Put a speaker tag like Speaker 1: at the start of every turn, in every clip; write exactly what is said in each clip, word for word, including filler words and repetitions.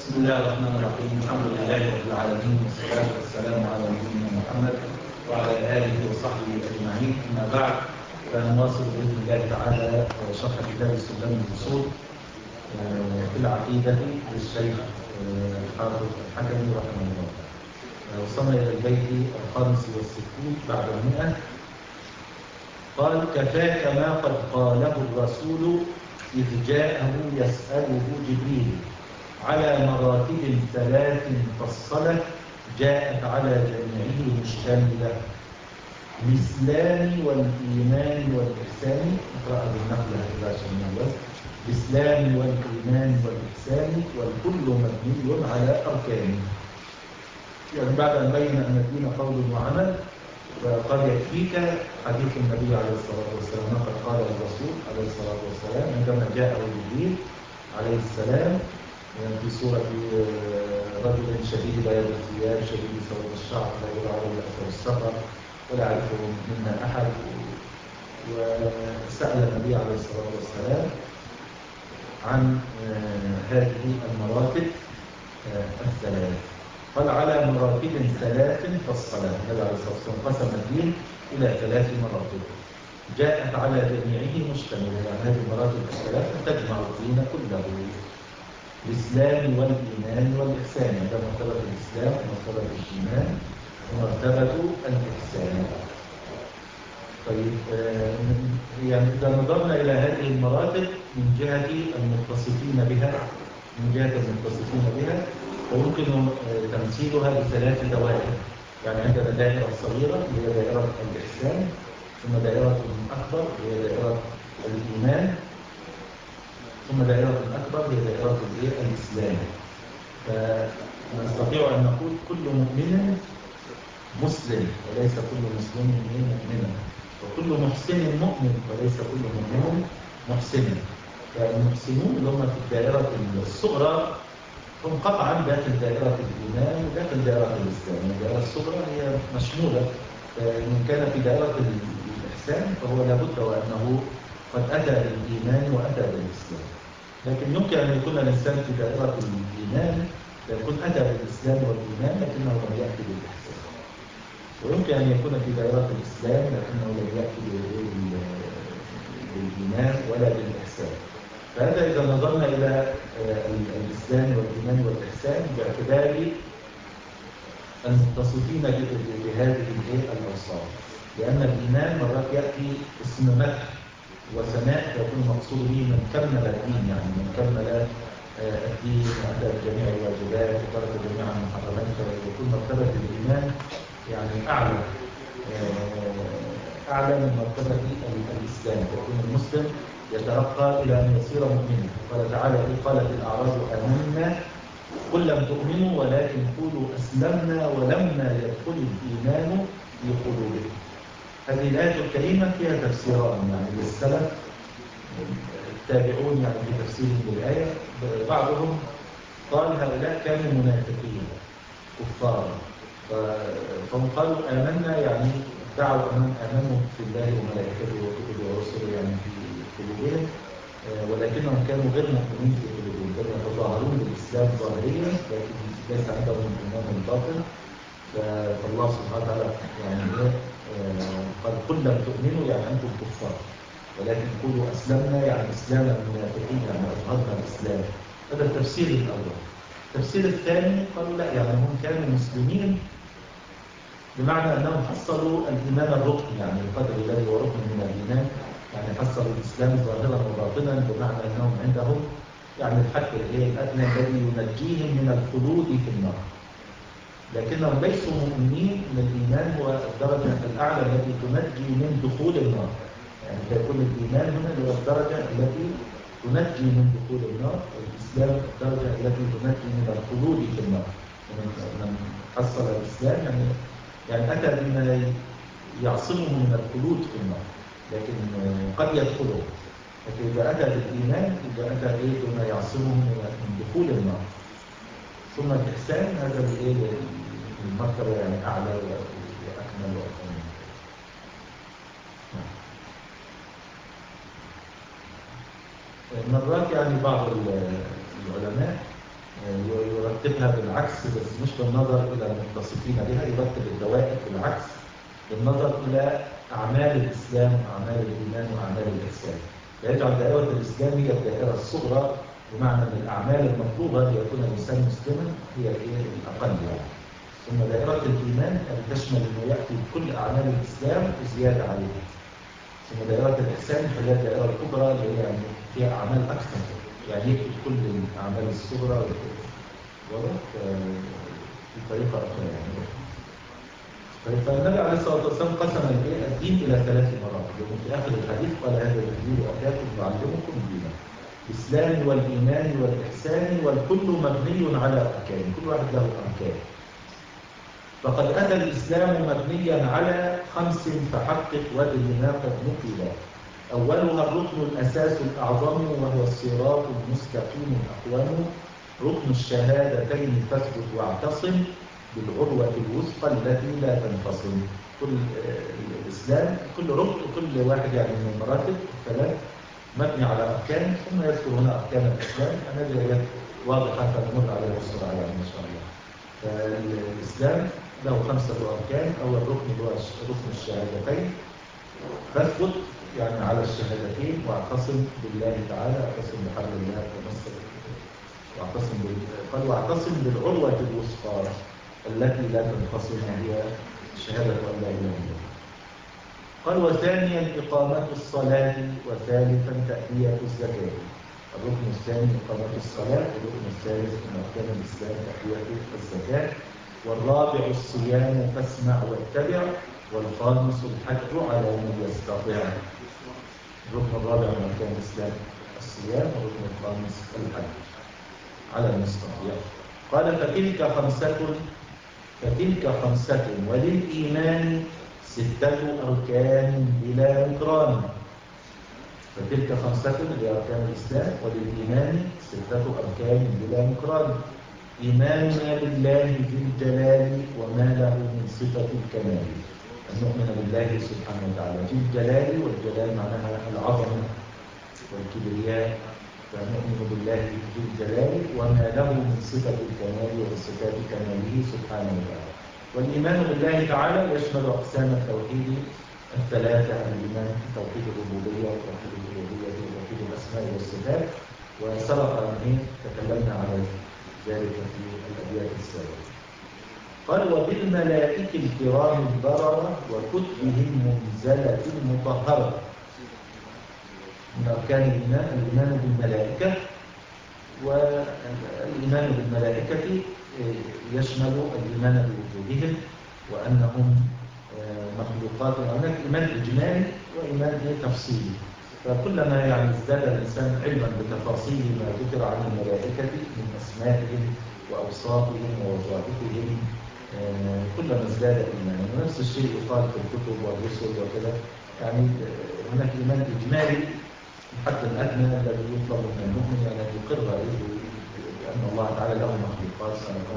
Speaker 1: بسم الله الرحمن الرحيم. الحمد لله رب العالمين، والصلاة والسلام على نبينا محمد وعلى آله وصحبه أجمعين. أما بعد، فنواصل بإذن الله تعالى شرح كتاب سلم الأصول في العقيدة للشيخ حافظ الحكمي رحمه الله. وصلنا إلى البيت الخامس والستين بعد المئة. قال: كفاك ما قد قاله الرسول إذ جاءه يسأله جبريل على مراتب ثلاث فصلت جاءت على جميعه مشتملة: الإسلام والإيمان والإحسان. اقرأ بالنقل هذا عشان الوزن. الإسلام والإيمان والإحسان والكل مبني على أركانه. يعني بعد أن بين أن الدين قول وعمل، وقد يكفيك حديث النبي عليه الصلاة والسلام قد قال الرسول عليه الصلاة والسلام عندما جاءه جبريل عليه السلام في صورة رجل شديد بياض الثياب شديد سواد الشعر لا يرى عليه أثر السفر ولا يعرفه منا أحد، وسأل النبي عليه الصلاة والسلام عن هذه المراتب الثلاث. قال: على مراتب ثلاث فالصلاة. النبي عليه الصلاة والسلام قسم الدين إلى ثلاث مراتب جاءت على جميعه مشتملة. يعني هذه المراتب الثلاث تجمع الدين كله: الإسلام والإيمان والإحسان. هذا مرتبة الإسلام ومرتبة الإيمان ومرتبة الإحسان. طيب، يعني إذا نظرنا إلى هذه المراتب من جهة المتصفين بها من جهة المتصفين بها ويمكن تمثيلها بثلاث دوائر. يعني عندنا دائرة صغيرة هي دائرة الإحسان، ثم دائرة أكبر هي دائرة الإيمان، ثم دائرة أكبر هي دائرة الإسلام. فنستطيع أن نقول كل مؤمن مسلم وليس كل مسلم مؤمنا، وكل محسن مؤمن وليس كل مؤمن محسنا. فالمحسنون اللي هم في الدائرة الصغرى هم قطعا داخل دائرة الإيمان وداخل دائرة الإسلام. الدائرة الصغرى هي مشمولة، فإن كان في دائرة الإحسان فهو لابد وأنه قد أتى بالإيمان وأتى بالإسلام. لكن يمكن أن يكون الإنسان في دائرة الإيمان يكون أتى بالإسلام والإيمان لكنه لم يأتي بالإحسان، ويمكن أن يكون في دائرة الإسلام لكنه لم يأتي بالإيمان ولا بالإحسان. فهذا إذا نظرنا إلى الإسلام والإيمان والإحسان باعتبار المتصفين بهذه الأوصاف، لأن الإيمان مرات يأتي اسم مدح وثناء يكون مقصود به من كمل الدين، يعني من كمل الدين وأدى بجميع الواجبات وترك جميع المحرمات، فيكون مرتبة الإيمان يعني أعلى أعلى من مرتبة الإسلام. يكون المسلم يترقى إلى أن يصير مؤمنا. قال تعالى: قالت الأعراب آمنا قل لم تؤمنوا ولكن قولوا أسلمنا ولما يدخل الإيمان في قلوبكم. هذه الآية الكريمة فيها تفسيران يعني للسلف التابعون يعني في تفسيرهم للآية. بعضهم قال هؤلاء كانوا منافقين كفارا، فهم قالوا آمنا يعني دعوا أنهم آمنوا في الله وملائكته وكتبه ورسله يعني في قلوبهم، ولكنهم كانوا غير مؤمنين في قلوبهم، كانوا يتظاهرون بالإسلام ظاهريا لكن ليس عندهم الإيمان الباطن. فالله سبحانه وتعالى يعني قال: قل لم تؤمنوا يعني أنتم كفار ولكن قولوا أسلمنا يعني إسلام المنافقين يعني أظهرنا الإسلام. هذا التفسير الأول. التفسير الثاني قالوا لا، يعني هم كانوا مسلمين بمعنى أنهم حصلوا الإيمان الركن، يعني القدر الذي هو ركن من الإيمان، يعني حصلوا الإسلام ظاهرا وباطنا، بمعنى أنهم عندهم يعني الحد الأدنى الذي ينجيهم من الخلود في النار. لكنهم ليسوا مؤمنين من الإيمان هو الدرجة الأعلى التي تنجي من دخول النار. يعني فيكون الإيمان هنا هو الدرجة التي تنجي من دخول النار، والإسلام الدرجة التي تنجي من الخلود في النار. من حصل الإسلام يعني يعني أتى بما يعصمه من الخلود في النار، لكن قد يدخله. لكن إذا أتى بالإيمان إذا أتى إيه بما يعصمه من دخول النار. ثم الإحسان هذا المرتبة يعني أعلى وأكمل وأكمل. مرات يعني بعض العلماء يرتبها بالعكس، بس مش بالنظر إلى المتصفين بها، يرتب الدوائر بالعكس بالنظر إلى أعمال الإسلام وأعمال الإيمان وأعمال الإحسان. فيجعل دائرة الإسلام هي الدائرة الصغرى، بمعنى أن الأعمال المطلوبة ليكون الإنسان مسلما هي الأقل يعني. ثم دائرة الإيمان أن تشمل أنه يأتي بكل أعمال الإسلام وزيادة عليها. ثم دائرة الإحسان هي الدائرة الكبرى اللي هي يعني فيها أعمال أكثر، يعني يكتب كل الأعمال الصغرى واضح بطريقة أخرى يعني. فالنبي عليه الصلاة والسلام قسم الدين إلى ثلاث مراتب، وفي آخر الحديث قال هذا الدين أتاكم يعلمكم دينا الإسلام والإيمان والإحسان، والكل مبني على أركان، كل واحد له أركان. فقد أتى الإسلام مبنيا على خمس فحقق وادرنا قد نقل. أولها الركن الأساس الأعظم وهو الصراط المستقيم الأقوم، ركن الشهادتين فاثبت واعتصم بالعروة الوثقى التي لا تنفصل. كل الإسلام كل ركن كل واحد يعني من المراتب الثلاث مبني على أركان، ثم يذكر هنا أركان الإسلام التي هي واضحة فنمر عليها بسرعة يعني إن شاء الله. فالإسلام له خمسة أركان. أول ركن هو ركن الشهادتين، فاثبت يعني على الشهادتين واعتصم بالله تعالى، اعتصم بحبل الله وتمسك واعتصم بال... قال واعتصم بالعروة الوثقى التي لا تنفصل، هي شهادة أن لا إله إلا الله. قال وثانيا إقامة الصلاة، وثالثا تأدية الزكاة. الركن الثاني إقامة الصلاة، والركن الثالث من أركان الإسلام تأدية الزكاة، والرابع الصيام فاسمع واتبع، والخامس الحج على من يستطيع. الركن الرابع من أركان الإسلام الصيام، والركن الخامس الحج على من يستطيع. قال فتلك خمسة فتلك خمسة وللإيمان ستة أركان بلا نكران. فتلك خمسة لأركان الإسلام، وللإيمان ستة أركان بلا نكران. إيماننا بالله ذي الجلال وما له من صفة الكمال، أن نؤمن بالله سبحانه وتعالى ذي الجلال، والجلال معناها العظمة والكبرياء، فنؤمن بالله ذي الجلال وما له من صفة الكمال وصفات كماله سبحانه وتعالى. والإيمان بالله تعالى يشمل أقسام التوحيد الثلاثة، الإيمان توحيد الربوبية وتوحيد الألوهية وتوحيد الأسماء والصفات، وسبق أن تكلمنا على ذلك في الأبيات السابقة. قال وبالملائكة الكرام البررة وكتبهم منزلة المطهرة. من أركان الإيمان الإيمان بالملائكة، والإيمان بالملائكة يشمل الإيمان بوجودهم وأنهم مخلوقات، هناك إيمان إجمالي وإيمان تفصيلي. فكلما يعني ازداد الإنسان علما بتفاصيل ما ذكر عن الملائكة من أسمائهم وأوصافهم ووظائفهم كلما ازداد إيمانا. ونفس الشيء يقال في الكتب والرسل وكذا، يعني هناك إيمان إجمالي الحد الأدنى الذي يطلب من المؤمن أن يقر بأن الله تعالى له مخلوقات،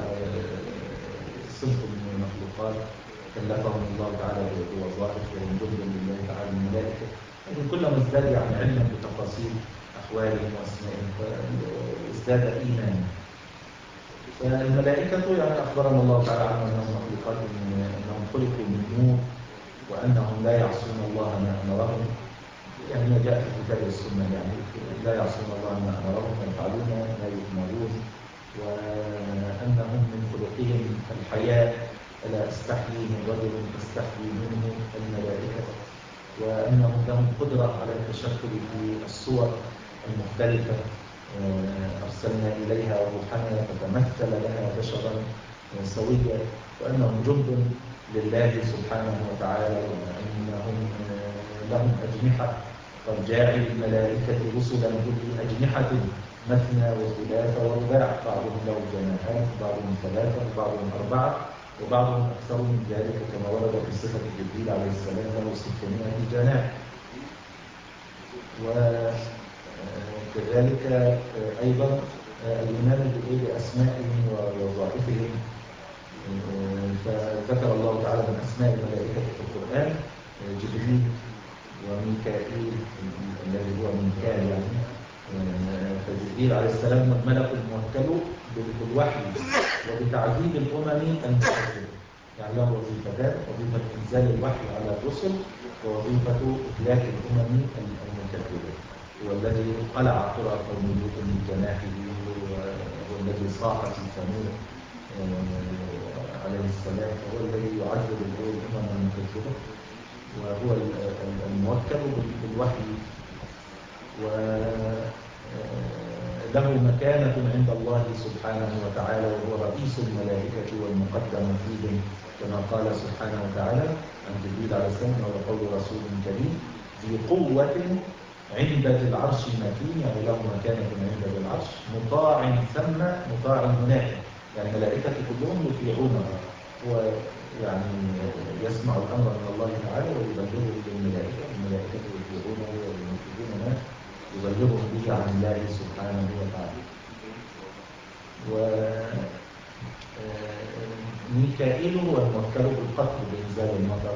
Speaker 1: صنف من المخلوقات كلفهم الله تعالى بوظائف وهم جند لله تعالى الملائكة. لكن كلما ازداد يعني علما بتفاصيل أحوالهم وأسمائهم فازداد إيمانا. فالملائكة يعني أخبرنا الله تعالى عنهم أنهم مخلوقات، أنهم خلقوا من نور، وأنهم لا يعصون الله ما أمرهم، يعني ما جاء في الكتاب والسنة، يعني لا يعصون الله ما أمرهم ويفعلون ما يؤمرون، وأنهم من خلقهم الحياة فلا أستحيي من رجل أستحيي منه الملائكة، وأنهم لهم قدرة على التشكل في الصور المختلفة، أرسلنا إليها روحنا فتمثل لها بشرا سويا، وأنهم جند لله سبحانه وتعالى، وأنهم لهم أجنحة، قد جاعل الملائكة رسلا أولي أجنحة مثنى وثلاث ورباع، بعضهم له جناحات وبعضهم ثلاثة وبعضهم أربعة وبعضهم أكثر من ذلك، كما ورد في صفة جبريل عليه السلام له ستمائة جناح. وكذلك أيضا الإيمان بأسمائهم ووظائفهم، فذكر الله تعالى من أسماء الملائكة في القرآن جبريل وميكائيل الذي هو ميكال يعني فجبريل عليه السلام الملك الموكل بالوحي وبتعذيب الأمم المكذبة، يعني له وظيفتان: وظيفة إنزال الوحي على الرسل ووظيفة إهلاك الأمم المكذبة. هو الذي قلع قرى قوم لوط بجناحه، وهو الذي صاح في ثمود عليه السلام، وهو الذي يعذب الأمم المكذبة، وهو الموكل بالوحي، وله مكانة عند الله سبحانه وتعالى، وهو رئيس الملائكة والمقدم فيهم، كما قال سبحانه وتعالى عن جبريل عليه السلام: وقول رسول كريم ذي قوة عند ذي العرش مكين، يعني له مكانة عند ذي العرش، مطاع ثم مطاع هناك، يعني الملائكة كلهم يطيعونه، هو يعني يسمع الأمر من الله تعالى ويبلغه للملائكة، الملائكة يطيعونه وينفذون ما يبلغهم به عن الله سبحانه وتعالى. وميكائيل هو الموكل بالقتل بإنزال المطر،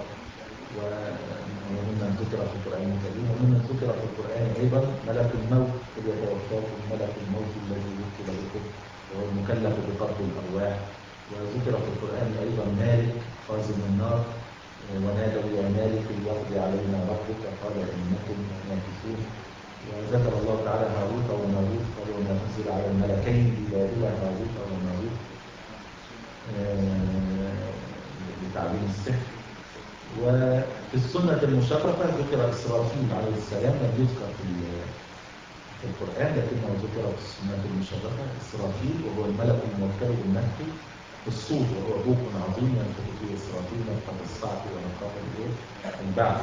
Speaker 1: وممن ذكر في القرآن الكريم، وممن ذكر في القرآن أيضا ملك الموت، قل يتوفاكم ملك الموت الذي وكل بكم وهو المكلف بقبض الأرواح. وذكر في القرآن أيضا مالك خازن النار، ونادوا يا مالك ليقضي علينا ربك قال إنكم ماكثون. وذكر الله تعالى هاروت وماروت، قال وما أنزل على الملكين ببابل هاروت وماروت لتعليم السحر. وفي السنة المشرفة ذكر إسرافيل عليه السلام، لم يذكر في في القرآن لكنه ذكر في السنة المشرفة. إسرافيل وهو الملك الموكل بالنفخ في الصور، وهو بوق عظيم ينفخ فيه إسرافيل نفخة الصعق ونفخة البعث،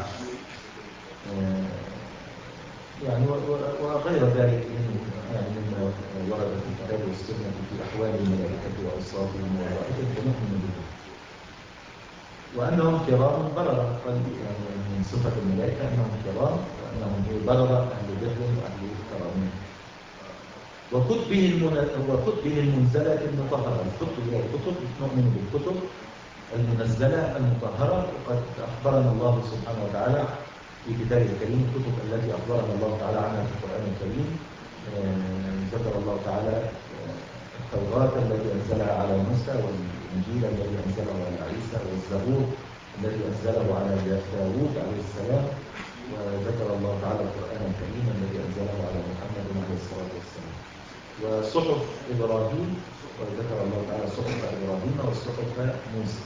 Speaker 1: يعني وغير ذلك من يعني مما ورد في الكتاب والسنة في أحوال الملائكة وأوصافهم ووظائفهم ونؤمن بهم، وأنهم كرام بررة. يعني من صفة الملائكة أنهم كرام، وأنهم بررة أهل بر وأهل كرام. وكتبه وكتبه المنزلة المطهرة، الكتب هي الكتب، نؤمن بالكتب المنزلة المطهرة. وقد أخبرنا الله سبحانه وتعالى في كتابه الكريم الكتب التي أخبرنا الله تعالى عنها في القرآن الكريم. ذكر الله تعالى التوراة التي أنزلها على موسى، والإنجيل الذي أنزله على عيسى، والزبور الذي أنزله على داوود عليه السلام، وذكر الله تعالى القرآن الكريم الذي أنزله على محمد عليه الصلاة والسلام. وصحف إبراهيم، وذكر الله تعالى صحف إبراهيم وصحف موسى.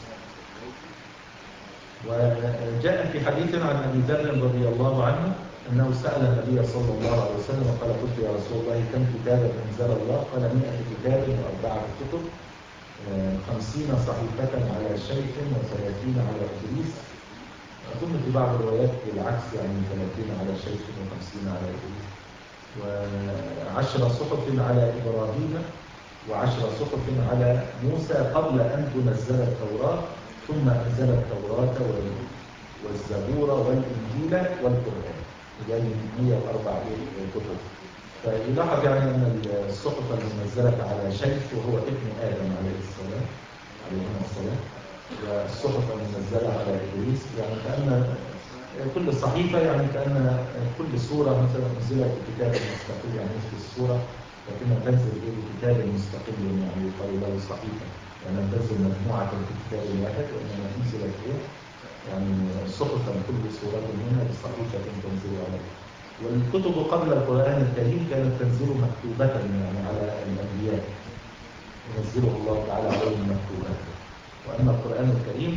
Speaker 1: وجاء في حديث عن أبي ذر رضي الله عنه أنه سأل النبي صلى الله عليه وسلم وقال: قلت يا رسول الله كم كتابا أنزل الله؟ قال: مئة كتاب وأربعة كتب، خمسين صحيفة على شيخ وثلاثين على إدريس. أظن في بعض الروايات بالعكس، يعني ثلاثين على شيخ وخمسين على إدريس. وعشر صحف على إبراهيم، وعشر صحف على موسى قبل أن تنزل التوراة، ثم أنزل التوراة والزبور والإنجيل والقرآن، يعني مئة وأربعة كتب. فيلاحظ يعني أن الصحف المنزلة على شيخ وهو ابن آدم عليه السلام عليهما السلام، والصحف المنزلة على إدريس، يعني كأن كل صحيفة يعني كأن كل سورة مثلا أنزلت بكتاب مستقل، يعني مثل السورة لكنها تنزل بكتاب مستقل، يعني يقال له صحيفة، يعني لم تنزل مجموعة في كتاب واحد، وإنما أنزلت إيه؟ يعني صحفا كل سورة منها بصحيفة تنزل عليها. والكتب قبل القرآن الكريم كانت تنزل مكتوبة يعني على الأنبياء، ينزله الله تعالى عليهم مكتوبة. وأما القرآن الكريم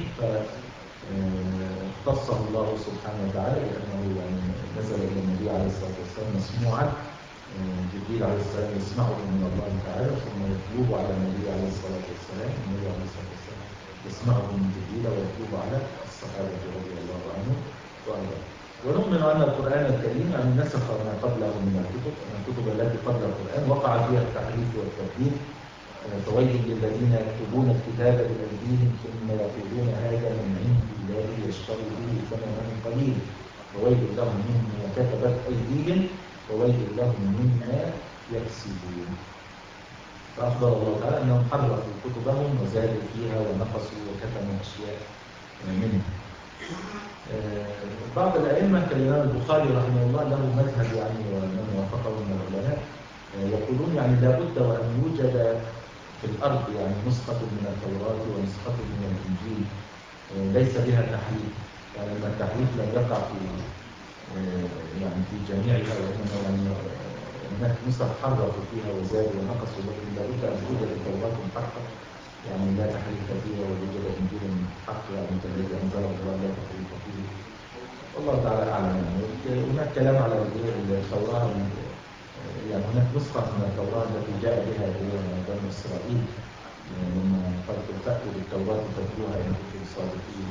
Speaker 1: فاختصه الله سبحانه وتعالى بأنه يعني نزل إلى النبي عليه الصلاة والسلام مسموعا، جبريل عليه السلام يسمعه من الله تعالى ثم يتلوه على النبي عليه الصلاة والسلام، النبي عليه الصلاة والسلام يسمعه من جبريل ويتلوه على الصحابة رضي الله عنهم وأرضاهم. ونؤمن أن القرآن الكريم يعني نسخ ما قبله من الكتب، أن الكتب التي قبل القرآن وقع فيها التحريف والتبديل. فويل للذين يكتبون الكتاب بأيديهم ثم يقولون هذا من عند الله يشتروا به ثمنا قليلا، فويل لهم مما كتبت أيديهم وويل لهم مما يكسبون. فأخبر الله تعالى أنهم حرفوا كتبهم وزادوا فيها ونقصوا وكتموا أشياء منها. بعض الأئمة كالإمام البخاري رحمه الله له مذهب يعني ومن وافقه من العلماء يقولون يعني لابد وأن يوجد في الأرض يعني نسخة من التوراة ونسخة من الإنجيل ليس بها تحريف، يعني أن التحريف لم يقع في يعني في جميعها، وإنما يعني هناك نسخ حرفوا فيها وزادوا ونقصوا، لكن لابد أن توجد التوراة الحقة يعني لا تحريف فيها، ووجد إنجيل حق يعني الذي أنزله الله لا تحريف فيه. والله تعالى أعلم. يعني هناك كلام على التوراة، يعني هناك نسخة من التوراة التي جاء بها بنو إسرائيل لما قالوا فأتوا بالتوراة فتلوها إن كنتم صادقين،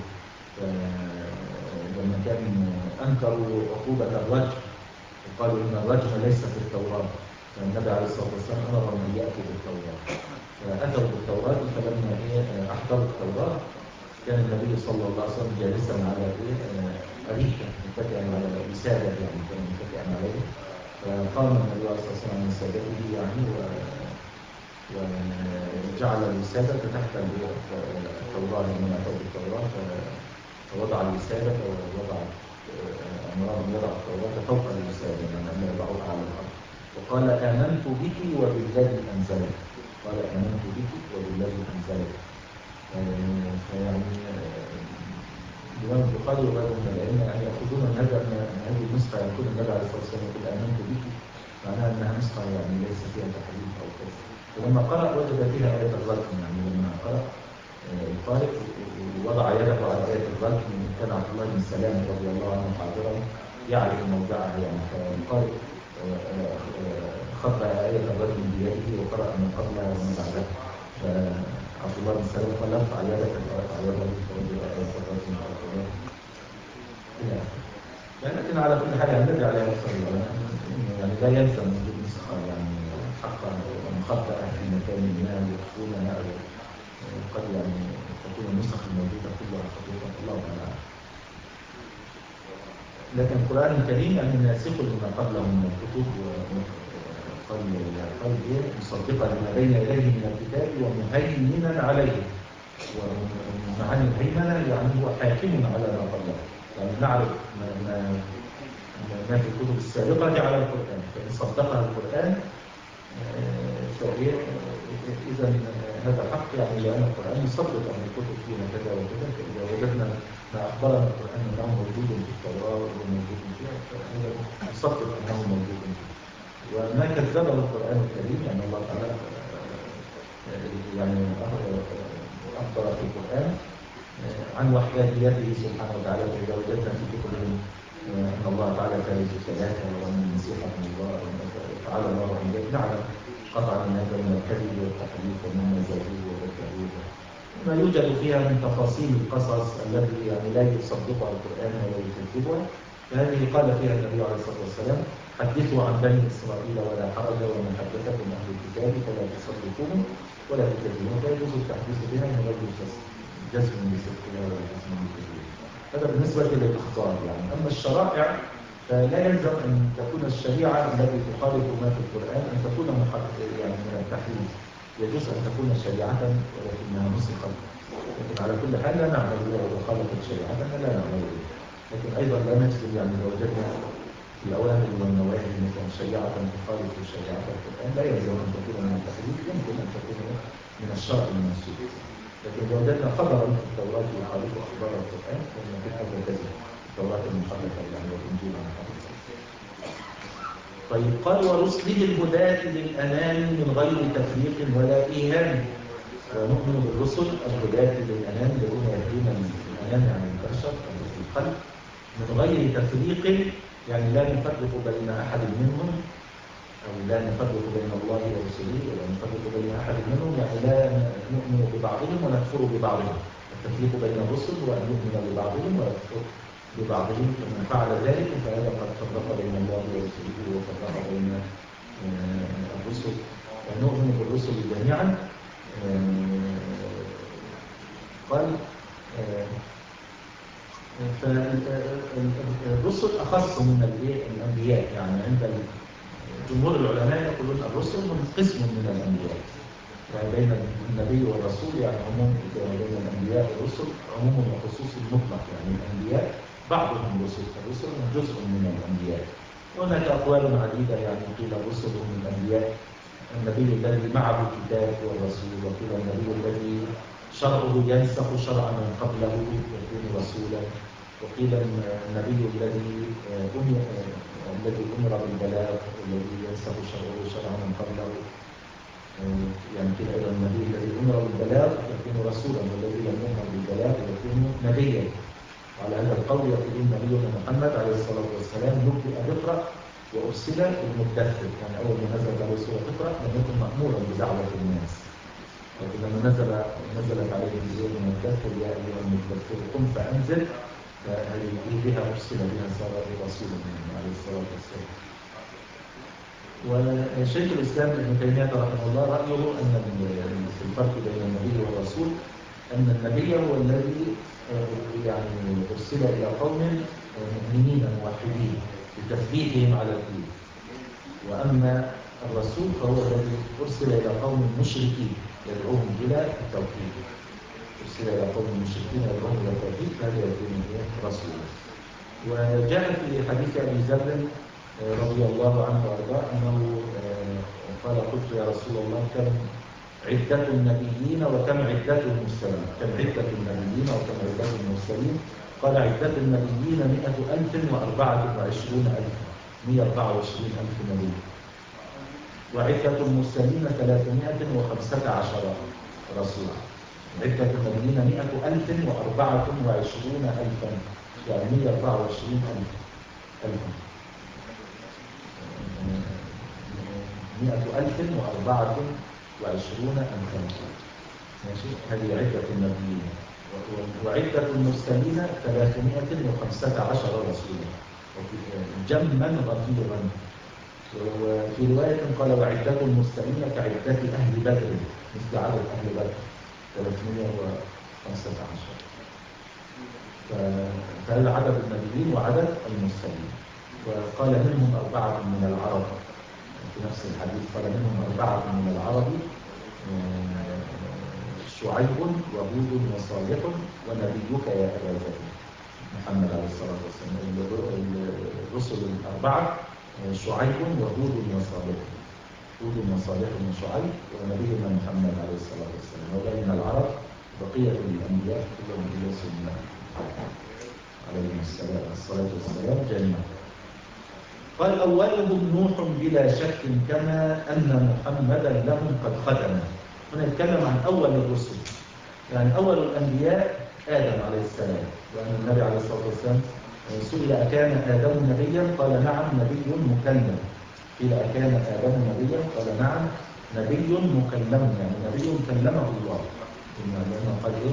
Speaker 1: لما كان أنكروا عقوبة الرجم وقالوا إن الرجم ليس في التوراة، فالنبي عليه الصلاة والسلام أمرهم أن يأتوا بالتوراة، فأتوا بالتوراة. فلما أحضروا التوراة كان النبي صلى الله عليه وسلم جالسا على أريكة متكئا على وسادة، يعني كان متكئا عليه، فقام النبي عليه الصلاة والسلام من سادته يعني وجعل الوسادة تحت التوراة لما أتوا بالتوراة، فوضع الوسادة ووضع أمرهم يضع التوراة فوق الوسادة يعني أن يضعوها على الأرض، وقال آمنت بك وبالذي أنزلك، قال آمنت بك وبالذي أنزلك. فيعني الإمام البخاري وغيره من الأئمة يعني يأخذون من هذا أن هذه النسخة يكون النبي عليه الصلاة والسلام يقول آمنت بك، معناها أنها نسخة يعني ليس فيها تحريف أو كذا. ولما قرأ وجد فيها آية الرجم، يعني لما قرأ القارئ ووضع يده على آية الرجم، كان عبد الله بن سلام رضي الله عنه حاضرا يعرف موضعها، يعني فالقارئ خطأ آية الرجم بيده وقرأ من قبلها ومن بعدها، فعبد الله بن سلام قال ارفع يدك على الرجم فوجد آية الرجم إلى آخره. لكن على كل حال النبي عليه الصلاة والسلام يعني لا يلزم وجود نسخة يعني حقا مخطئة في مكان ما يخفونها، أو قد يعني تكون النسخ الموجودة كلها خطيئة، الله تعالى. لكن القرآن الكريم يعني ناسخ لما قبله من الكتب، وقال قال إيه مصدقا لما بين يديه من الكتاب ومهيمنا عليه. ومعنى الهيمنة يعني هو حاكم على ما قبله، يعني نعرف ما, ما, ما في الكتب السابقة على القرآن، فإن صدقها القرآن فإيه إذا هذا حق، يعني لأن القرآن يصدق أن الكتب فيها كذا وكذا، فإذا وجدنا ما أخبرنا القرآن أنه موجود في التوراة وموجود فيها فهذا يصدق أنه موجود فيها. وما كذبه القرآن الكريم يعني الله تعالى يعني أخبر في القرآن عن وحدانيته سبحانه وتعالى، فإذا وجدنا في كتبهم أن الله تعالى ثالث ثلاثة وأن المسيح ابن الله تعالى الله عن ذلك، نعلم قطعا من هذا من الكذب والتحريف ومما زادوه وذكروه ما يوجد فيها من تفاصيل القصص التي يعني لا يصدقها القرآن ولا يكذبها. فهذه قال فيها النبي عليه الصلاة والسلام حدثوا عن بني إسرائيل ولا حرج، ومن حدثكم أهل الكتاب فلا تصدقوهم ولا تكذبوهم، فيجوز التحديث بها من غير جزم بصدقها ولا جزم بكذبها. هذا بالنسبة للأخبار يعني. أما الشرائع فلا يلزم أن تكون الشريعة التي تخالف ما في القرآن أن تكون يعني من التحريف، يجوز أن تكون شريعة ولكنها نسخت، لكن على كل حال لا نعمل بها إذا خالفت شريعتنا لا نعمل بها. لكن أيضا لا نجزم يعني لو وجدنا في الأوامر والنواهي مثلا شريعة تخالف شريعة القرآن لا يلزم أن تكون من التحريف، يمكن أن تكون من الشرع المنسوخ. لكن لو وجدنا خبرا في التوراة يخالف أخبار القرآن فنقول هذا كذب، التوراة المحرفة يعني والإنجيل المحرف. طيب قال ورسله الهداة للأنام من غير تفريق ولا إيهام. ونؤمن بالرسل الهداة للأنام الذين يهدون للأنام عن البشر في الخلق من غير تفريق، يعني لا نفرق بين أحد منهم، أو لا نفرق بين الله ورسله ولا نفرق بين أحد منهم، يعني لا نؤمن ببعضهم ونكفر ببعضهم. التفريق بين الرسل وأن نؤمن ببعضهم ونكفر ببعضهم، فمن فعل ذلك فهذا قد فرق بين الله ورسله وفرق بين الرسل. نؤمن بالرسل جميعا. قال فالرسل أخص من الأنبياء، يعني عند جمهور العلماء يقولون الرسل هم قسم من الأنبياء، يعني بين النبي والرسول يعني عموم، بين الأنبياء والرسل عموم وخصوص مطلق. يعني الأنبياء بعضهم رسل، الرسل جزء من الأنبياء. هناك أقوال عديدة، يعني قيل الرسل من الأنبياء النبي الذي معه الكتاب والرسول، وقيل النبي الذي شرعه ينسخ شرع من قبله يكون رسولا، وقيل النبي الذي أمر الذي أمر بالبلاغ والذي ينسخ شرعه شرع من قبله. يعني كده أيضا النبي الذي أمر بالبلاغ يكون رسولا، والذي لم يؤمر بالبلاغ يكون نبيا. وعلى هذا القول يقول نبينا محمد عليه الصلاة والسلام نبئ بقرأ وأرسل بالمدثر. يعني أول ما نزل عليه سورة اقرأ لم يكن مأمورا بدعوة الناس، لكن لما نزل نزلت عليه سورة المدثر يا أيها المدثر قم فأنزل، فهذه بها أرسل بها صار رسولا عليه الصلاة والسلام. وشيخ الإسلام ابن تيمية رحمه الله رأيه أن الفرق بين النبي والرسول أن النبي هو الذي يعني أرسل إلى قوم مؤمنين موحدين لتثبيتهم على الدين، وأما الرسول فهو الذي أرسل إلى قوم مشركين يدعوهم إلى التوحيد. أرسل إلى قوم مشركين يدعوهم إلى التوحيد، هذا يكون رسولا. وجاء في حديث أبي ذر رضي الله عنه وارضاه انه قال قلت يا رسول الله كم عدة النبيين وكم عدة المرسلين؟ كم عدة النبيين وكم عدة المرسلين؟ قال عدة النبيين مئة ألف وأربعة وعشرون ألفا، مئة وأربعة وعشرين ألف نبي. وعدة المرسلين ثلاثمائة وخمسة عشر رسولا. عدة النبيين مئة ألف وأربعة وعشرون ألفا، يعني مئة وأربعة وعشرين ألف ألفا. مئة ألف وأربعة وعشرون ألفا. ماشي، هذه عدة النبيين. وعدة المرسلين ثلاثمائة وخمسة عشر رسولا، جما غفيرا. وفي رواية قال وعدة المرسلين كعدة أهل بدر، مثل عدد أهل بدر ثلاثمائة وخمسة عشر. فهذا عدد النبيين وعدد المرسلين. وقال منهم أربعة من العرب في نفس الحديث، قال منهم أربعة من العرب شعيب وهود وصالح ونبيك يا أبا ذر محمد عليه الصلاة والسلام. الرسل الأربعة شعيب وهود وصالح، هود وصالح وشعيب ونبينا محمد عليه الصلاة والسلام. وبقي من العرب بقية الأنبياء كلهم رسل عليهم الصلاة والسلام جميعا. قال أولهم نوح بلا شك كما أن محمدا لهم قد ختم. هنا نتكلم عن أول الرسل، يعني أول الأنبياء آدم عليه السلام، لأن النبي عليه الصلاة والسلام سئل أكان آدم نبيا؟ قال نعم نبي مكلم. قيل أكان آدم نبيا؟ قال نعم نبي مكلم، يعني نبي كلمه الله. لأنه قال إيه؟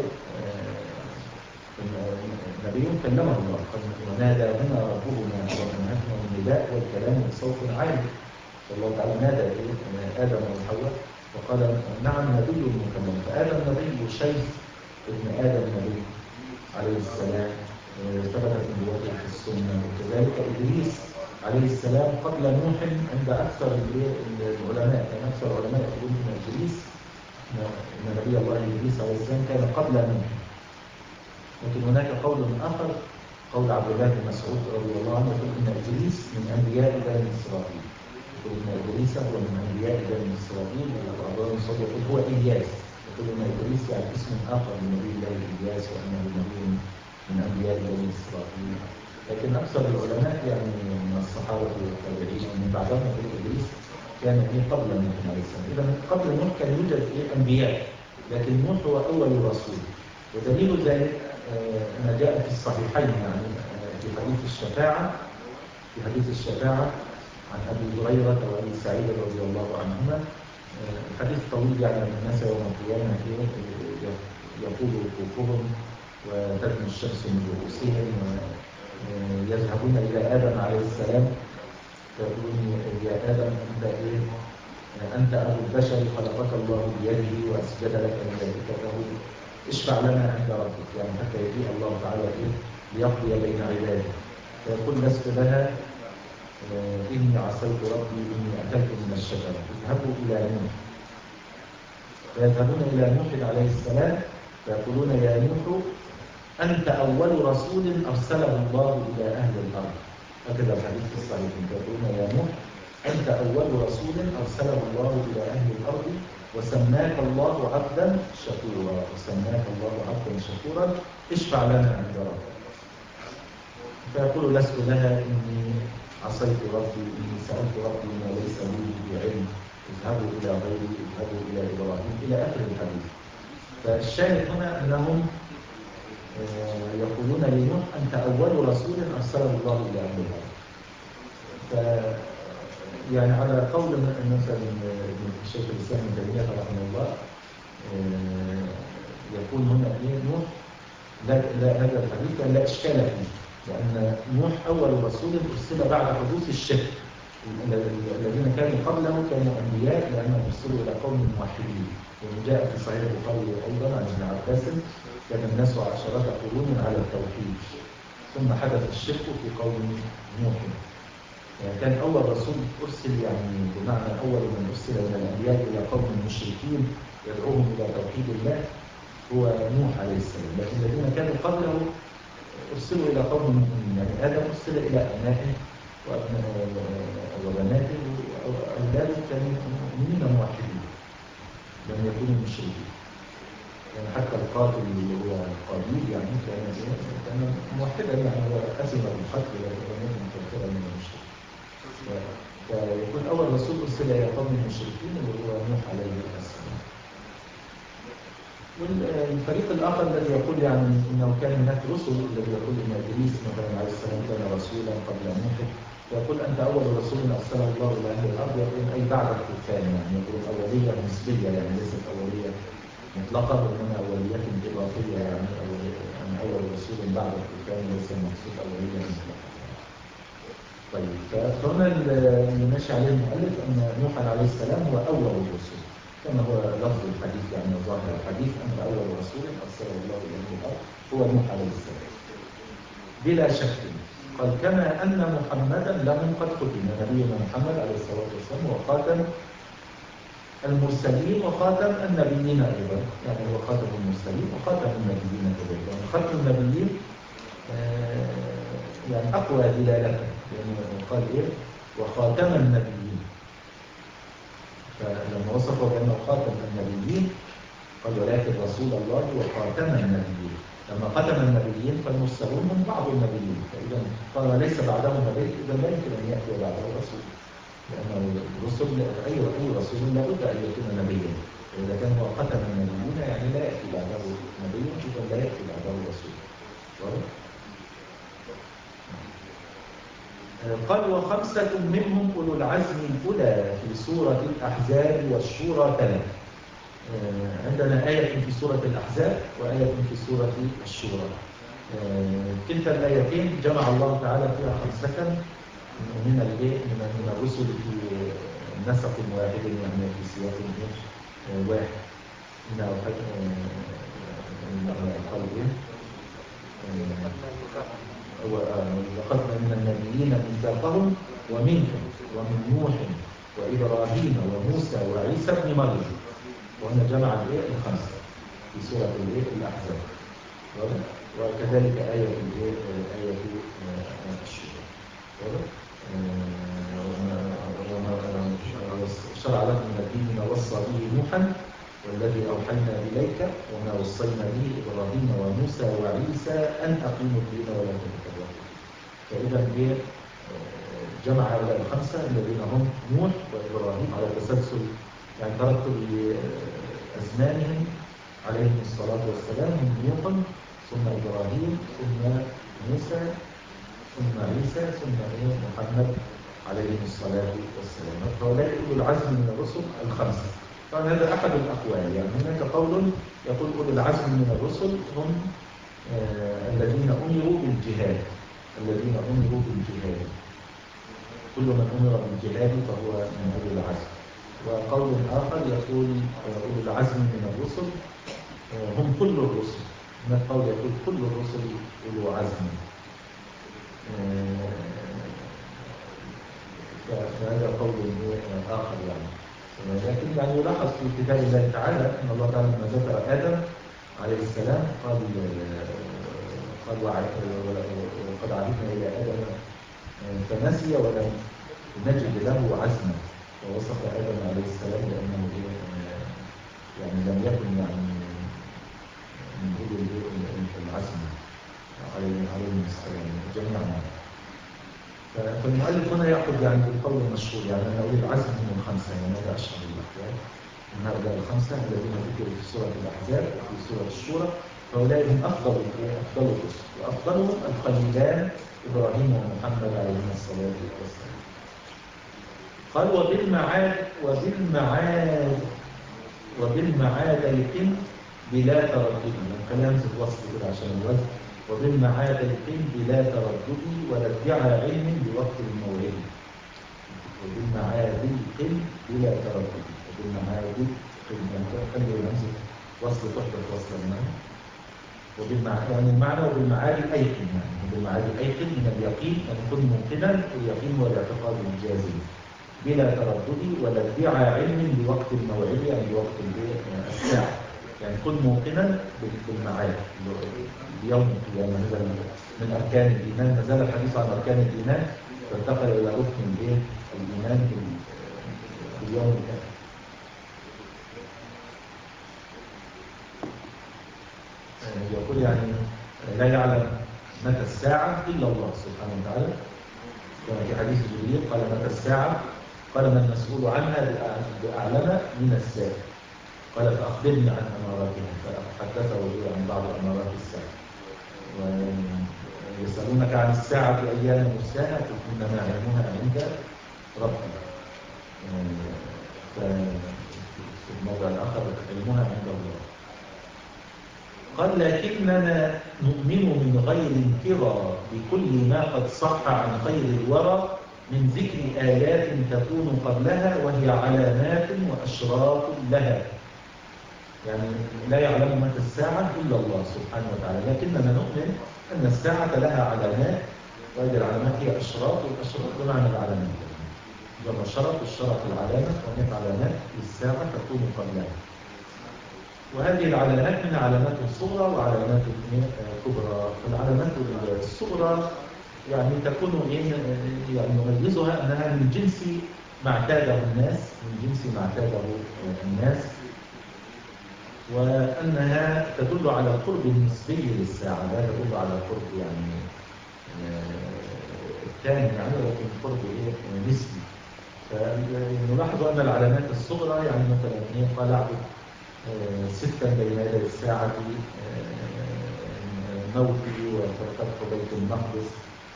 Speaker 1: نبي كلمه الله، قد ونادى هنا ربهما وأنهتنا النداء والكلام بصوت عالي. فالله تعالى نادى إيه؟ آدم وحواء وقال نعم نبي مكلم. فآدم نبي، شيخ ابن آدم نبي عليه السلام، ثبتت نبوته في السنة. وكذلك إدريس عليه السلام قبل نوح عند أكثر العلماء، يعني أكثر العلماء يقولون أن إدريس أن نبي الله إدريس عليه السلام كان قبل نوح. لكن هناك قول آخر، قول عبد الله بن مسعود رضي الله عنه، يقول إن إدريس من أنبياء بني إسرائيل. يقول إن إدريس هو من أنبياء بني إسرائيل. وعبد الله بن مسعود يقول هو إلياس، يقول إن إدريس يعني اسم آخر من نبي الله إلياس، وأنه نبي من أنبياء بني إسرائيل. لكن أكثر العلماء يعني من الصحابة والتابعين ومن بعدهم يقول إدريس كان إيه قبل نوح عليه السلام. إذا قبل نوح كان يوجد إيه أنبياء، لكن نوح هو أول رسول. ودليل ذلك ما جاء في الصحيحين، يعني في حديث الشفاعة في حديث الشفاعة عن أبي هريرة وأبي سعيد رضي الله عنهما. الحديث طويل، يعني أن الناس يوم القيامة يطول وقوفهم وتدنو الشمس من رؤوسهم، ويذهبون إلى آدم عليه السلام فيقولون يا آدم أنت إيه؟ أنت أبو البشر، خلقك الله بيده وأسجد لك ملائكته، اشفع لنا عند ربك، يعني حتى يجيء الله تعالى إيه؟ ليقضي بين عباده. فيقول لست لها إني عصيت ربي إني أكلت من الشجرة، اذهبوا إلى نوح فيذهبون إلى نوح عليه السلام فيقولون يا نوح أنت أول رسول أرسله الله إلى أهل الأرض. هكذا الحديث في الصحيح. يقولون يا نوح أنت أول رسول أرسله الله إلى أهل الأرض وسماك الله عبدا شكورا وسماك الله عبدا شكورا اشفع لنا عند ربك. فيقول لست لها إني عصيت ربي إني سألت ربي ما ليس لي بعلم اذهبوا إلى غيري اذهبوا إلى إبراهيم إلى آخر الحديث. فالشاهد هنا أنهم يقولون لنوح أنت أول رسول أرسله الله إلى أهل الأرض. ف يعني على قول مثلا الشيخ الإسلام ابن تيمية رحمه الله يقول هنا إيه نوح لا, لا هذا الحديث لا إشكال فيه، لأن نوح أول رسول أرسل بعد حدوث الشرك. الذين كانوا قبله كانوا أنبياء لأنهم أرسلوا إلى قوم موحدين. وجاء في صحيح البخاري أيضا عن ابن عباس كان الناس عشرات قرون على التوحيد ثم حدث الشرك في قوم نوح. يعني كان أول رسول أرسل يعني بمعنى أول من أرسل من الأنبياء إلى قوم المشركين يدعوهم إلى توحيد الله هو نوح عليه السلام. لكن الذين كانوا قبله أرسلوا إلى قوم مؤمنين. يعني آدم أرسل إلى أبنائه وبناته وأولاده كانوا مؤمنين موحدين لم يكونوا مشركين. يعني حتى القاتل اللي هو قابيل يعني كان كان موحدا، يعني هو أذن بالقتل ولم يكن كافرا من المشركين. فيكون أول رسول أرسل إلى قوم المشركين وهو نوح عليه السلام. والفريق الآخر الذي يقول يعني إنه كان هناك رسل، الذي يقول إن إدريس مثلا عليه السلام كان رسولا قبل نوح، يقول أنت أول رسول أرسله الله إلى أهل الأرض، يقول أي بعد الطوفان، يعني يقول أولية نسبية يعني ليست أولية مطلقة وإنما أوليات إضافية، يعني أن أول رسول بعد الطوفان ليس المقصود أولية مطلقة. طيب فهنا اللي ماشي عليه المؤلف أن نوح عليه السلام هو أول الرسل كما هو لفظ الحديث، يعني ظاهر الحديث أن أول رسول أرسله الله إلى الأرض هو نوح عليه السلام بلا شك. قال كما أن محمدا لهم قد ختم، نبينا محمد عليه الصلاة والسلام وخاتم المرسلين وخاتم النبيين أيضا، يعني هو خاتم المرسلين وخاتم النبيين كذلك. يعني خاتم النبيين آه يعني أقوى دلالة، لأنه قال إيه وخاتم النبيين، فلما وصفه بأنه خاتم النبيين قال ولكن رسول الله وخاتم النبيين. لما ختم النبيين فالمرسلون هم بعض النبيين، فإذا قال ليس بعده نبي إذا لا يمكن أن يأتي بعده رسول، لأنه الرسل أي أي رسول لابد أن يكون نبيا. إذا كان هو ختم النبيين يعني لا يأتي بعده نبي إذا لا يأتي بعده رسول. قال وخمسة منهم أولو العزم الأولى في سورة الأحزاب والشورى ثلاث. عندنا آية في سورة الأحزاب وآية في سورة الشورى. كلتا الآيتين جمع الله تعالى فيها خمسة من من الرسل في نسق واحد، يعني في سياق واحد. إنه قال وأخذنا من النبيين ميثاقهم ومنكم ومن نوح وإبراهيم وموسى وعيسى ابن مريم. وهنا جمع الآية الخمسة في سورة الأحزاب، وكذلك آية آية الشورى. شرع لكم من الدين ما وصى به نوحا والذي أوحينا إليك وما وصينا به إبراهيم وموسى وعيسى أن أقيموا الدين ولا تتفرقوا. فإذا هي جمع هؤلاء الخمسة الذين هم نوح وإبراهيم على تسلسل، يعني ترتب لأزمانهم عليهم الصلاة والسلام، من نوح ثم إبراهيم ثم موسى ثم عيسى ثم محمد عليهم الصلاة والسلام. فهؤلاء أولو العزم من الرسل الخمسة. طبعا هذا أحد الأقوال، يعني هناك قول يقول أولو العزم من الرسل هم آه الذين أمروا بالجهاد، الذين أمروا بالجهاد، كل من أمر بالجهاد فهو من أولو العزم. وقول آخر يقول أولو العزم من الرسل آه هم كل الرسل، هناك قول يقول كل الرسل أولو عزم. آه فهذا قول آخر يعني. لكن يعني يلاحظ في كتاب الله تعالى ان الله تعالى لما ذكر ادم عليه السلام قال قال وقد عهدنا الى ادم فنسي ولم نجد له عزما، ووصف ادم عليه السلام بانه يعني لم يكن يعني من اولي العزم عليه السلام جميعا. فالمؤلف هنا يأخذ يعني بالقول المشهور، يعني أن أولي العزم هم الخمسة، يعني هذا أشهر الأحوال من هؤلاء الخمسة الذين ذكروا في سورة الأحزاب وفي سورة الشورى، فهؤلاء هم أفضل أفضل الرسل، وأفضلهم الخليلان إبراهيم ومحمد عليهما الصلاة والسلام. قال وبالمعاد وبالمعاد وبالمعاد يتم بلا تردد، خلينا نمسك وصف كده عشان الوزن. وبالمعاد القلب بلا تردد ولا ادعاء علم بوقت الموعد. وبالمعاد القلب بلا تردد وبالمعاد القلب، خلي نمسك وصل تحدث وصل المعنى. وبالمعاد يعني المعنى وبالمعاد الايقن، يعني وبالمعاد الايقن من اليقين ان يكون ممكنا، واليقين هو الاعتقاد الجازم بلا تردد ولا ادعاء علم بوقت الموعد، يعني بوقت الساعه، يعني كن موقنا بالمعاد اليوم القيامة. هذا من أركان الإيمان، ما زال الحديث عن أركان الإيمان فانتقل إلى ركن الإيه؟ الإيمان باليوم الآخر. يقول يعني لا يعلم متى الساعة إلا الله سبحانه وتعالى، كما في حديث جبريل قال متى الساعة؟ قال ما المسؤول عنها بأعلم من السائل. قال فأخبرني عن أماراتها، فحدثه عن بعض أمارات الساعة. ويسألونك عن الساعة أيان مرساها قل إنما علمها عند ربي. في الموضع الآخر علمها عند الله. قال لكننا نؤمن من غير انكرا بكل ما قد صح عن خير الورى من ذكر آيات تكون قبلها وهي علامات وأشراط لها. يعني لا يعلم متى الساعة إلا الله سبحانه وتعالى، لكننا نؤمن أن الساعة لها علامات، وهذه العلامات هي أشراط، والأشراط بمعنى العلامات. لما شرط الشرط العلامة، وهناك علامات للساعة تكون قبلها. وهذه العلامات من علامات الصغرى وعلامات الكبرى. فالعلامات الصغرى يعني تكون يعني يميزها أنها من جنس ما اعتاده الناس، من جنس ما اعتاده الناس، وأنها تدل على القرب النسبي للساعة، لا تدل على القرب يعني الثاني يعني، ولكن القرب إيه نسبي. فنلاحظ أن العلامات الصغرى يعني مثلا إيه قال اعبد ستا بين يدي الساعة موتي وفتح بيت المقدس،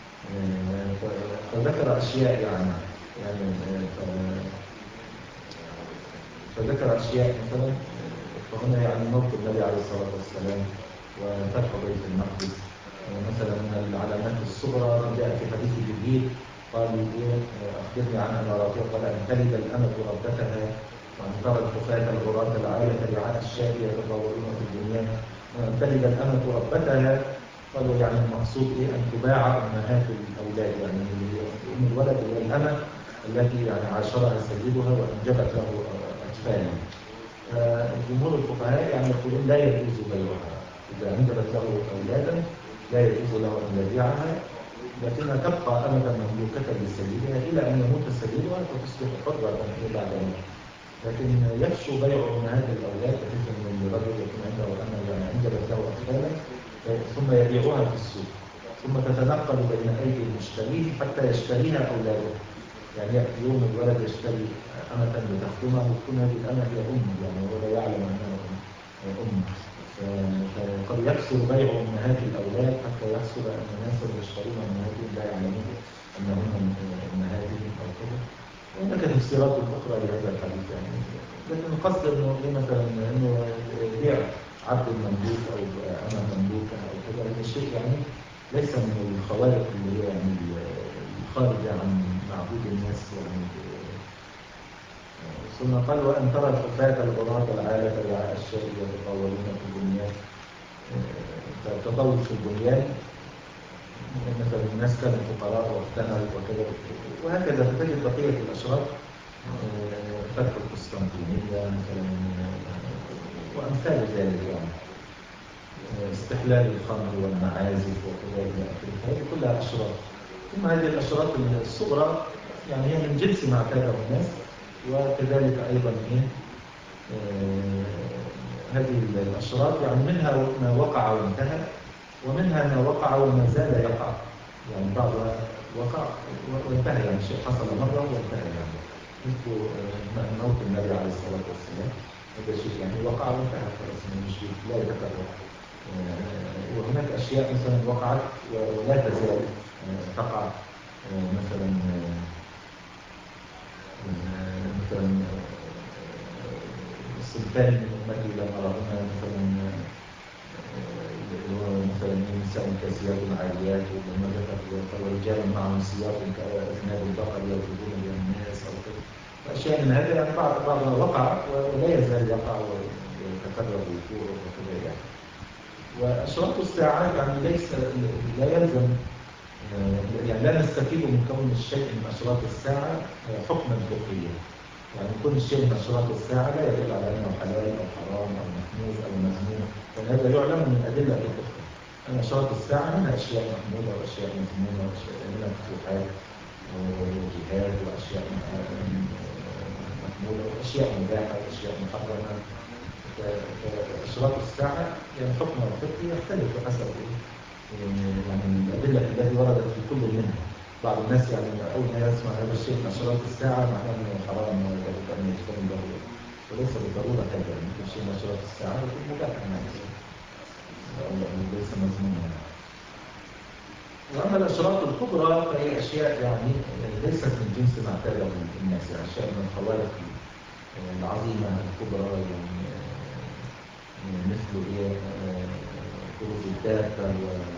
Speaker 1: فذكر أشياء يعني يعني فذكر أشياء مثلا، فهنا يعني موت النبي عليه الصلاة والسلام وفتح بيت المقدس مثلا من العلامات الصغرى. جاء في حديث جبريل قال أخبرني عن أماراتها، قال أن تلد الأمة ربتها وأن ترى الحفاة العراة العالة رعاء الشاة يتطاولون في الدنيا، وأن تلد الأمة ربتها. قالوا يعني المقصود إيه؟ أن تباع أمهات الأولاد، يعني أم الولد هي الأمة التي يعني عاشرها سيدها وأنجبت له أطفالا. جمهور الفقهاء يعني يقولون لا يجوز بيعها، إذا أنجبت له أولادا لا يجوز له أن يبيعها، لكنها تبقى أمة مملوكة لسيدها إلى أن يموت سيدها فتصبح حرة بعد موته. لكن يفشو بيع أمهات الأولاد، بحيث أن الرجل يكون عنده أمة يعني أنجبت له أطفالا ثم يبيعها في السوق، ثم تتنقل بين أيدي المشترين حتى يشتريها أولاده. يعني يأتي يوم الولد يشتري أمة لتخدمه وتكون هذه الأمة هي أمه، يعني هو لا يعلم أنها أمه. فقد يكثر بيع أمهات الأولاد حتى يحصل أن الناس اللي يشترون أمهاتهم لا يعلمون أنهن أمهاتهم أو كذا. وهناك تفسيرات أخرى لهذا الحديث يعني، لكن القصد أنه إيه مثلا أنه بيع عبد مملوك أو أمة مملوكة أو كذا، هذا شيء يعني ليس من الخوارق اللي هي يعني الخارجة عن معبود الناس يعني. ثم قال وأن ترى الحفاة العراة العالة رعاء الشاة يتطاولون في البنيان. فالتطاول في البنيان مثلا الناس كانوا فقراء واغتنوا وكذا، وهكذا تجد بقية الأشراط فتح القسطنطينية مثلا وأمثال ذلك يعني استحلال الخمر والمعازف وكذا إلى آخره، هذه كلها أشراط. ثم هذه الأشراط الصغرى يعني هي من جنس ما اعتاده الناس، وكذلك أيضا إيه آه هذه الأشراط يعني منها ما وقع وانتهى، ومنها ما وقع وما زال يقع، يعني بعضها وقع وانتهى، يعني شيء حصل مرة وانتهى، يعني مثل موت النبي عليه الصلاة والسلام، هذا شيء يعني وقع وانتهى خلاص مش لا يتكرر. وهناك أشياء مثلا وقعت ولا تزال تقع، مثلا مثلا السلطان من أمتي لما رأونا مثلا اللي هو مثلا نساء كاسيات عاريات ولما ذكر ورجال معهم سياط كأذناب البقر يضربون بها الناس أو كذا، أشياء من هذا يعني بعض بعضها وقع ولا يزال يقع ويتكرر وقوعه وكذا يعني. وأشراط الساعة يعني ليس لا يلزم يعني لا نستفيد من كون الشيء من أشراط الساعة حكما فقهيا، يعني كل شيء من أشراط الساعة لا يدل على أنه حلال أو حرام أو محمود أو مذموم، فهذا يعلم من أدلة الفقه أن أشراط الساعة منها أشياء محمودة وأشياء مذمومة وأشياء منها فتوحات وجهاد وأشياء محمودة وأشياء مباحة وأشياء محرمة. فأشراط الساعة يعني حكمها الفقهي يختلف بحسب يعني الأدلة التي وردت في كل منها. بعض الناس يعني أول ما يسمع هذا الشيء من أشراط الساعة معناه أنه حرام ويجب أن يجتنب له، وليس بالضرورة هذا، يعني كل شيء من أشراط الساعة يكون مباحا يعني ليس مذموما. وأما الأشراط الكبرى فهي أشياء يعني ليست من جنس ما اعتاده الناس، يعني أشياء من الخوارق العظيمة الكبرى، يعني مثل إيه خروج الدابة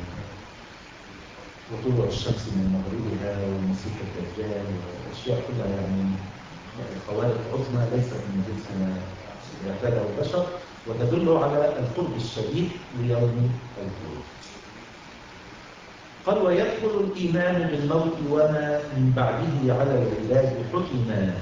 Speaker 1: وطلوع الشمس من مغربها ومسيح الدجال والأشياء كلها يعني الخوارق العظمى ليست من جنس ما يعتاده البشر، وتدل على القرب الشديد ليوم الخروج. قال ويدخل الإيمان بالموت وما من بعده على العباد حكما،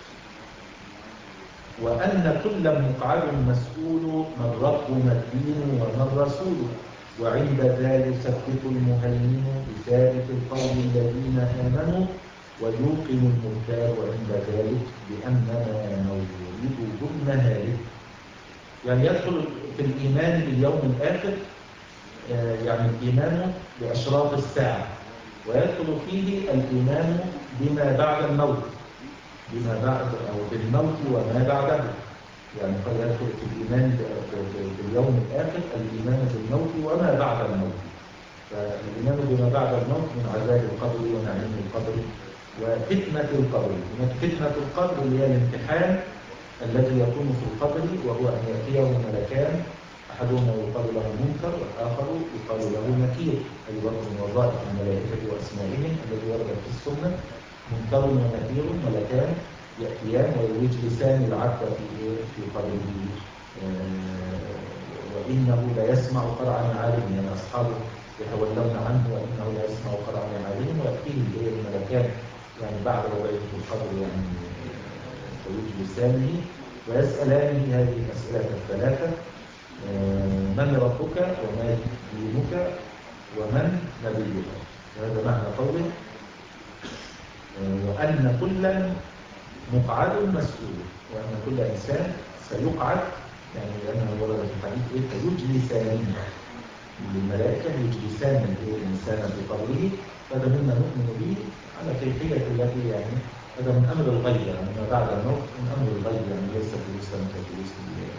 Speaker 1: وأن كل مقعد مسؤول من رب ما الدين وما الرسول، وعند ذا يثبت المهيمن بثابت القوم الذين آمنوا، ويوقن المختار عند ذلك بأننا مولده المهالك. يعني يدخل في الإيمان باليوم الآخر يعني الإيمان بأشراط الساعة، ويدخل فيه الإيمان بما بعد الموت، بما بعد أو بالموت وما بعده، يعني قد يدخل في الإيمان باليوم الآخر الإيمان بالموت وما بعد الموت. فالإيمان بما بعد الموت من عذاب القبر ونعيم القبر وفتنة القبر. هناك فتنة القبر اللي هي الامتحان الذي يكون في القبر، وهو أن يأتيه ملكان، أحدهما يقال له منكر والآخر يقال له نكير، أي وقت من وظائف الملائكة وأسمائهم الذي وردت في السنة. منكر ونكير ملكان يأتيان ويجلسان العبد في في قبره، وإنه لا يسمع قرع نعالهم، يعني أصحابه يتولون عنه وإنه لا يسمع قرع نعالهم، ويأتيه الملكان يعني بعد وضعه في القبر يعني فيجلسانه ويسألانه هذه الأسئلة الثلاثة: من ربك وما دينك ومن نبيك. هذا معنى قوله وأن كلا مقعد مسؤول، وأن كل إنسان سيقعد، يعني لأنه ورد في الحديث إيه فيجلسان، الملائكة يجلسان الإنسان في قبره. هذا مما نؤمن به على كيفية التي يعني هذا من أمر الغيب، يعني ما بعد الموت من أمر الغيب، يعني ليس جلوسا كجلوس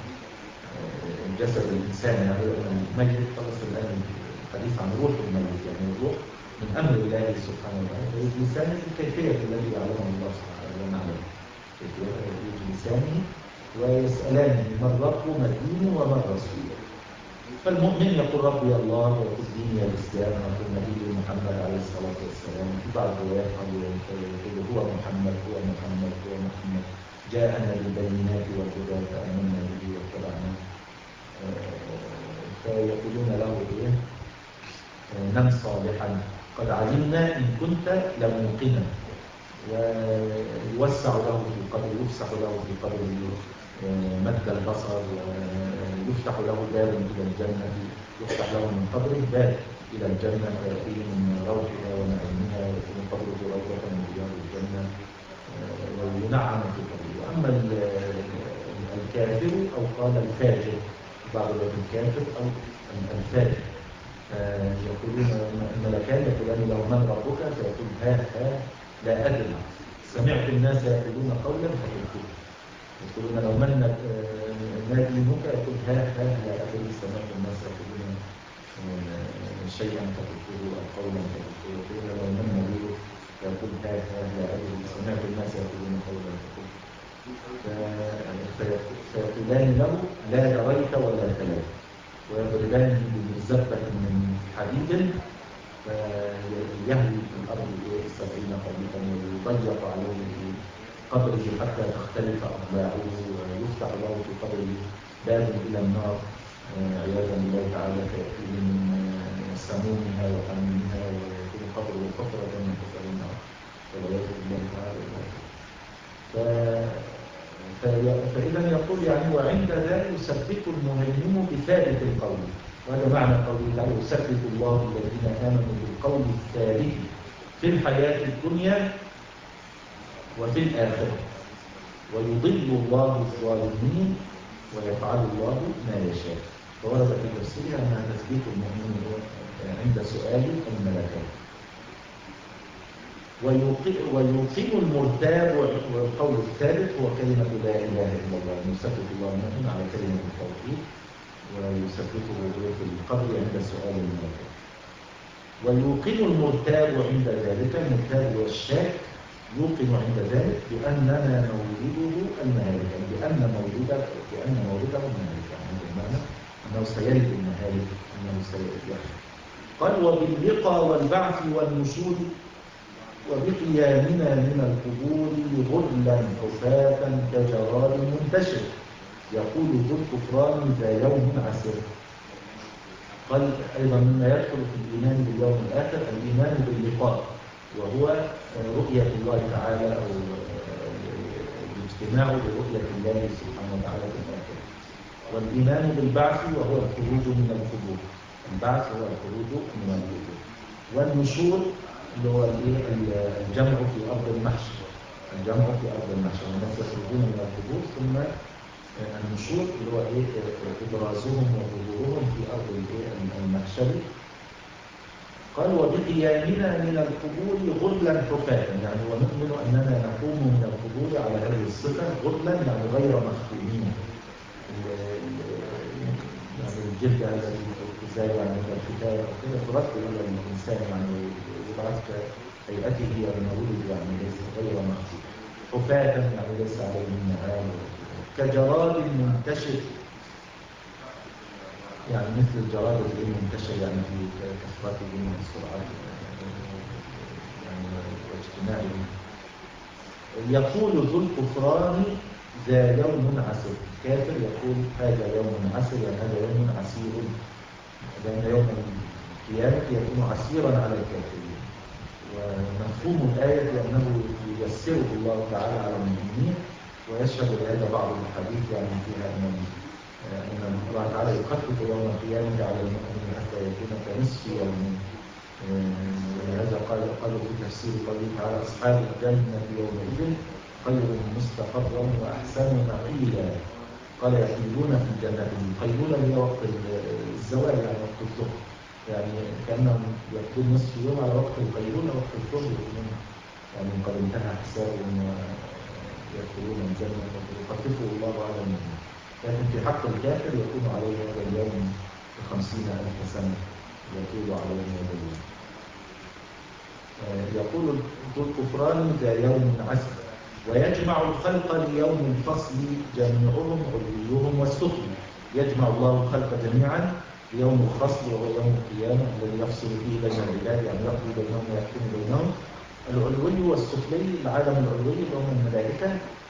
Speaker 1: الجسد الإنسان، يعني الميت خلص الآن الحديث عن روح الميت، يعني الروح من أمر الله سبحانه وتعالى، يجلسان الكيفية التي يعلمها الله سبحانه وتعالى، يجلسانه ويسألانه من رب ما الدين وما الرسول. فالمؤمن يقول ربي الله ويقول ديني الإسلام ويقول نبي محمد عليه الصلاة والسلام. في بعض الروايات يقول هو محمد هو محمد هو محمد جاءنا بالبينات والهدى فآمنا به واتبعناه. فيقولون له ايه نم صالحا قد علمنا إن كنت لموقنا. ويوسع له في قدر يفسح له في قدر مد البصر، ويفتح له باب إلى الجنة، يفتح له من قبره باب إلى الجنة فيأتيه من روحها ونعيمها ويكون قبره روضة من رياض الجنة وينعم في قبره. وأما الكافر أو قال الفاجر، بعض الوقت الكافر أو الفاجر، يقولون الملكان يقولان له من ربك؟ فيقول ها ها لا أدري، سمعت الناس يقولون قولا فقلته. يقولون لو من ما دينك؟ يقول ها ها لا أدري، سمعت الناس يقولون شيئا فقلته أو قولا فقلته. يقولون لو من نبيك؟ يقول ها ها لا أدري، سمعت الناس يقولون قولا فقلته. فيقولان له لا دريت ولا تليت، ويضربانه بمزبة من حديد فيهوي في الأرض سبعين خريفا ويضيق عليه قبره حتى تختلف أضلاعه، ويفتح له في قبره باب إلى النار عياذا بالله تعالى، فيأتيه من سمومها وحميمها ويكون قبره حفرة من حفر النار والعياذ بالله تعالى. فإذا يقول يعني وعند ذلك يثبت المهيمن بثابت القول، وهذا معنى قوله تعالى يثبت الله الذين آمنوا بالقول الثابت في الحياة الدنيا وفي الآخرة، ويضل الله الظالمين ويفعل الله ما يشاء. فورد في تفسيرها أنها تثبيت المؤمن عند سؤال الملكات. ويوقن المرتاب، والقول الثابت هو كلمة لا إله إلا الله، يثبت الله المؤمن على كلمة التوحيد ويثبته في القبر عند سؤال الملكات. ويوقن المرتاب عند ذلك، المرتاب والشاك يوقن عند ذلك بأننا مولده المهالك، يعني بأن مولده بأن مولده المهالك، يعني بمعنى أنه سيلد المهالك، أنه سيحيى. قال وباللقى والبعث والنشور وبقيامنا من القبور غرلا حفاة كجراد منتشر يقول ذو الكفران ذا يوم عسر. قال أيضا مما يدخل في الإيمان باليوم الآخر الإيمان باللقاء، وهو رؤية الله تعالى أو الاجتماع برؤية الله سبحانه وتعالى في الآخرة. والإيمان بالبعث وهو الخروج من القبور، البعث هو الخروج من القبور. والنشور اللي هو الجمع في أرض المحشر، الجمع في أرض المحشر، الناس يخرجون من القبور ثم النشور اللي هو إيه إبرازهم وظهورهم في أرض المحشر. قال وبقيامنا من القبور غرلا حفاة، يعني ونؤمن أننا نقوم من القبور على هذه الصفة غرلا يعني غير مختومين، يعني الجلد الذي زي يعني الختان أو كده ترد إلى الإنسان، يعني يبعث كهيئته لما ولد، يعني ليس غير مختوم. حفاة يعني ليس عليه النعال، كجراد منتشر، يعني مثل الجراد اللي منتشر يعني في كثرته من السرعات يعني واجتماعه. يقول ذو الكفران ذا يوم عسر، الكافر يقول هذا يوم عسر، يعني هذا يوم عسير، لأن يوم القيامة يكون عسيرا على الكافرين. ومفهوم الآية بأنه ييسره الله تعالى على المؤمنين، ويشهد لهذا بعض الحديث يعني فيها أن أن الله تعالى يخفف يوم القيامة على المؤمن حتى يكون كنصف يوم. ولهذا قال قالوا في تفسير قوله تعالى أصحاب الجنة يومئذ خير مستقرا وأحسن مقيلا. قال يقيلون في الجنة، القيلولة هي وقت الزوال يعني وقت الظهر، يعني كأنهم يقضون نصف يوم على وقت القيلولة، وقت الظهر يكونون يعني قد انتهى حسابهم ويدخلون الجنة ويخففه الله على المؤمن. لكن في حق الكافر يكون عليه هذا اليوم بخمسين ألف سنة يطول عليه هذا اليوم. يقول ذو الكفران ذا يوم عسر ويجمع الخلق ليوم الفصل جميعهم علويهم والسفلي. يجمع الله الخلق جميعا ليوم الفصل وهو يوم القيامة الذي يفصل فيه بين العباد، يعني يقضي بينهم ويحكم بينهم. العلوي والسفلي، العالم العلوي اللي هم الملائكة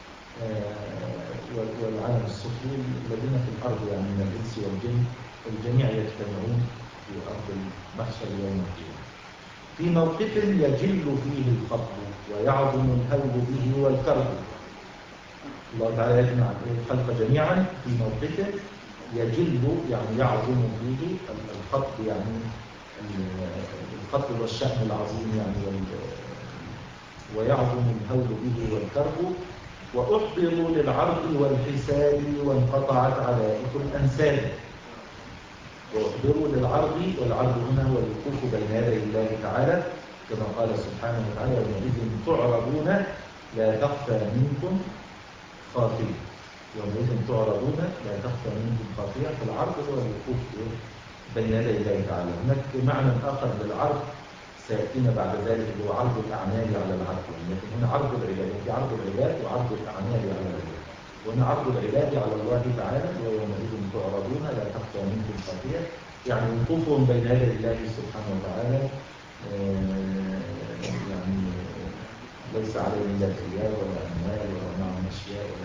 Speaker 1: والعالم السفلي الذين في الأرض يعني من الإنس والجن، الجميع يجتمعون في أرض المحشر يوم القيامة. في موقف يجل فيه الخطب ويعظم الهول به والكرب. الله تعالى يجمع الخلق جميعا في موقف يجل يعني يعظم فيه الخطب، يعني الخطب والشأن العظيم يعني، ويعظم الهول به والكرب. وأحضروا للعرض والحساب وانقطعت علائق الأنساب. وأحضروا للعرض، والعرض هنا هو الوقوف بين يدي الله تعالى كما قال سبحانه وتعالى: يومئذ تعرضون لا تخفى منكم خافية. يومئذ تعرضون لا تخفى منكم خافية. فالعرض هو الوقوف بين يدي الله تعالى. هناك معنى آخر للعرض سيأتينا بعد ذلك، اللي هو عرض الأعمال على العبد، لكن هنا عرض العباد، في عرض العباد وعرض الأعمال على العباد. وهنا عرض العباد على الله تعالى، ويومئذ تعرضون لا تخفى منكم خافية، يعني وقوفهم بين يدي الله سبحانه وتعالى يعني ليس عليهم لا ثياب ولا أموال ولا معهم أشياء، ولا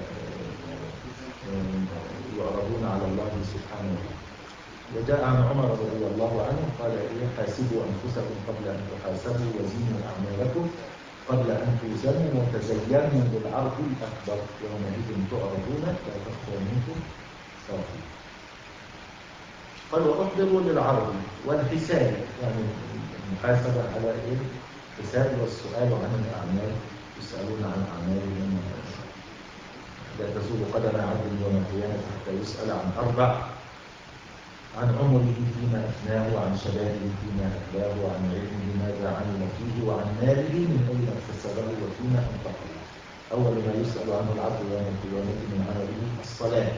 Speaker 1: يعرضون على الله سبحانه وتعالى. وجاء عن عمر رضي الله عنه قال: حاسبوا أنفسكم قبل أن تحاسبوا، وزنوا أعمالكم قبل أن توزنوا، وتزينوا بالعرض الأكبر، يومئذ تعرضون لا تخفى منكم خافية. قال: وأحضروا للعرض والحساب، يعني المحاسبة على إيه؟ الحساب والسؤال عن الأعمال، يسألون عن أعمالهم. لا تزول قدم عبد يوم القيامة حتى يسأل عن أربع: عن عمره فيما أفناه، وعن شبابه فيما أبلاه، وعن علمه ماذا عمل فيه، وعن ماله من أين اكتسبه وفيما أنفقه. أول ما يسأل عنه العبد يوم القيامة من عمله الصلاة،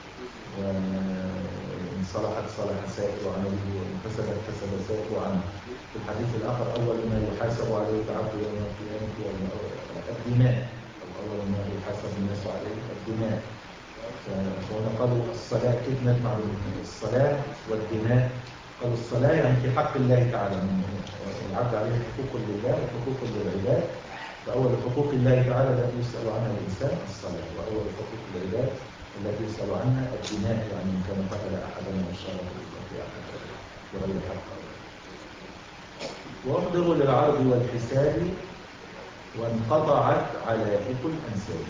Speaker 1: وإن صلحت صلح سائر عمله، وإن فسدت فسد سائر عنه. في الحديث الآخر: أول ما يحاسب عليه العبد يوم القيامة الدماء، أو أول ما يحاسب الناس عليه الدماء. فهنا قالوا الصلاة، كيف نجمع الصلاة والدماء؟ قالوا الصلاة يعني في حق الله تعالى، العبد عليه حقوق لله وحقوق للعباد. فأول حقوق الله تعالى التي يسأل عنها الإنسان الصلاة، وأول حقوق العباد التي يسأل عنها الدماء، يعني إن كان قتل أحدا وشارك في أحد بغير حق. واحضروا للعرض والحساب وانقطعت علائق الأنساب،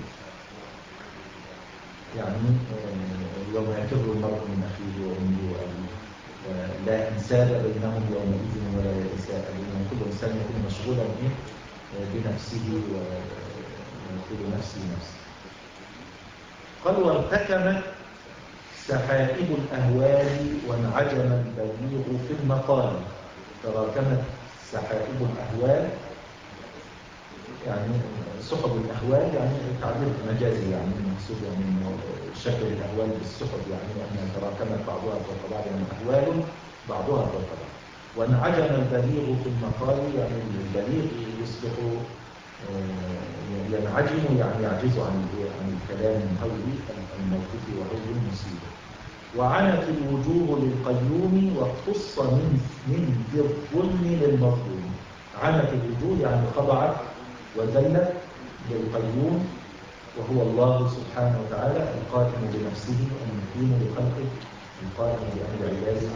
Speaker 1: يعني يوم يفر المرء من أخيه وأمه وأبيه لا أنساب بينهم يومئذ ولا يتساءلون. كل إنسان يكون مشغولا بنفسه ويقول نفسي نفسي. قال: وارتكمت سحائب الأهوال وانعجم البليغ في المقال. تراكمت سحائب الأهوال، يعني سحب الأهوال، يعني تعبير مجازي، يعني المقصود يعني شكل الأهوال بالسحب، يعني أنها تراكمت بعضها فوق بعض، يعني أهوال بعضها فوق بعض. وانعجم البليغ في المقال، يعني البليغ يصبح ينعجم، يعني يعجز عن عن الكلام من هول الموقف وهول المصيبة. وعنت الوجوه للقيوم واقتص من من ذي الظلم للمظلوم. عنت الوجوه يعني خضعت وذلت للقيوم، وهو الله سبحانه وتعالى القائم بنفسه المقيم بخلقه القائم بأمر عباده.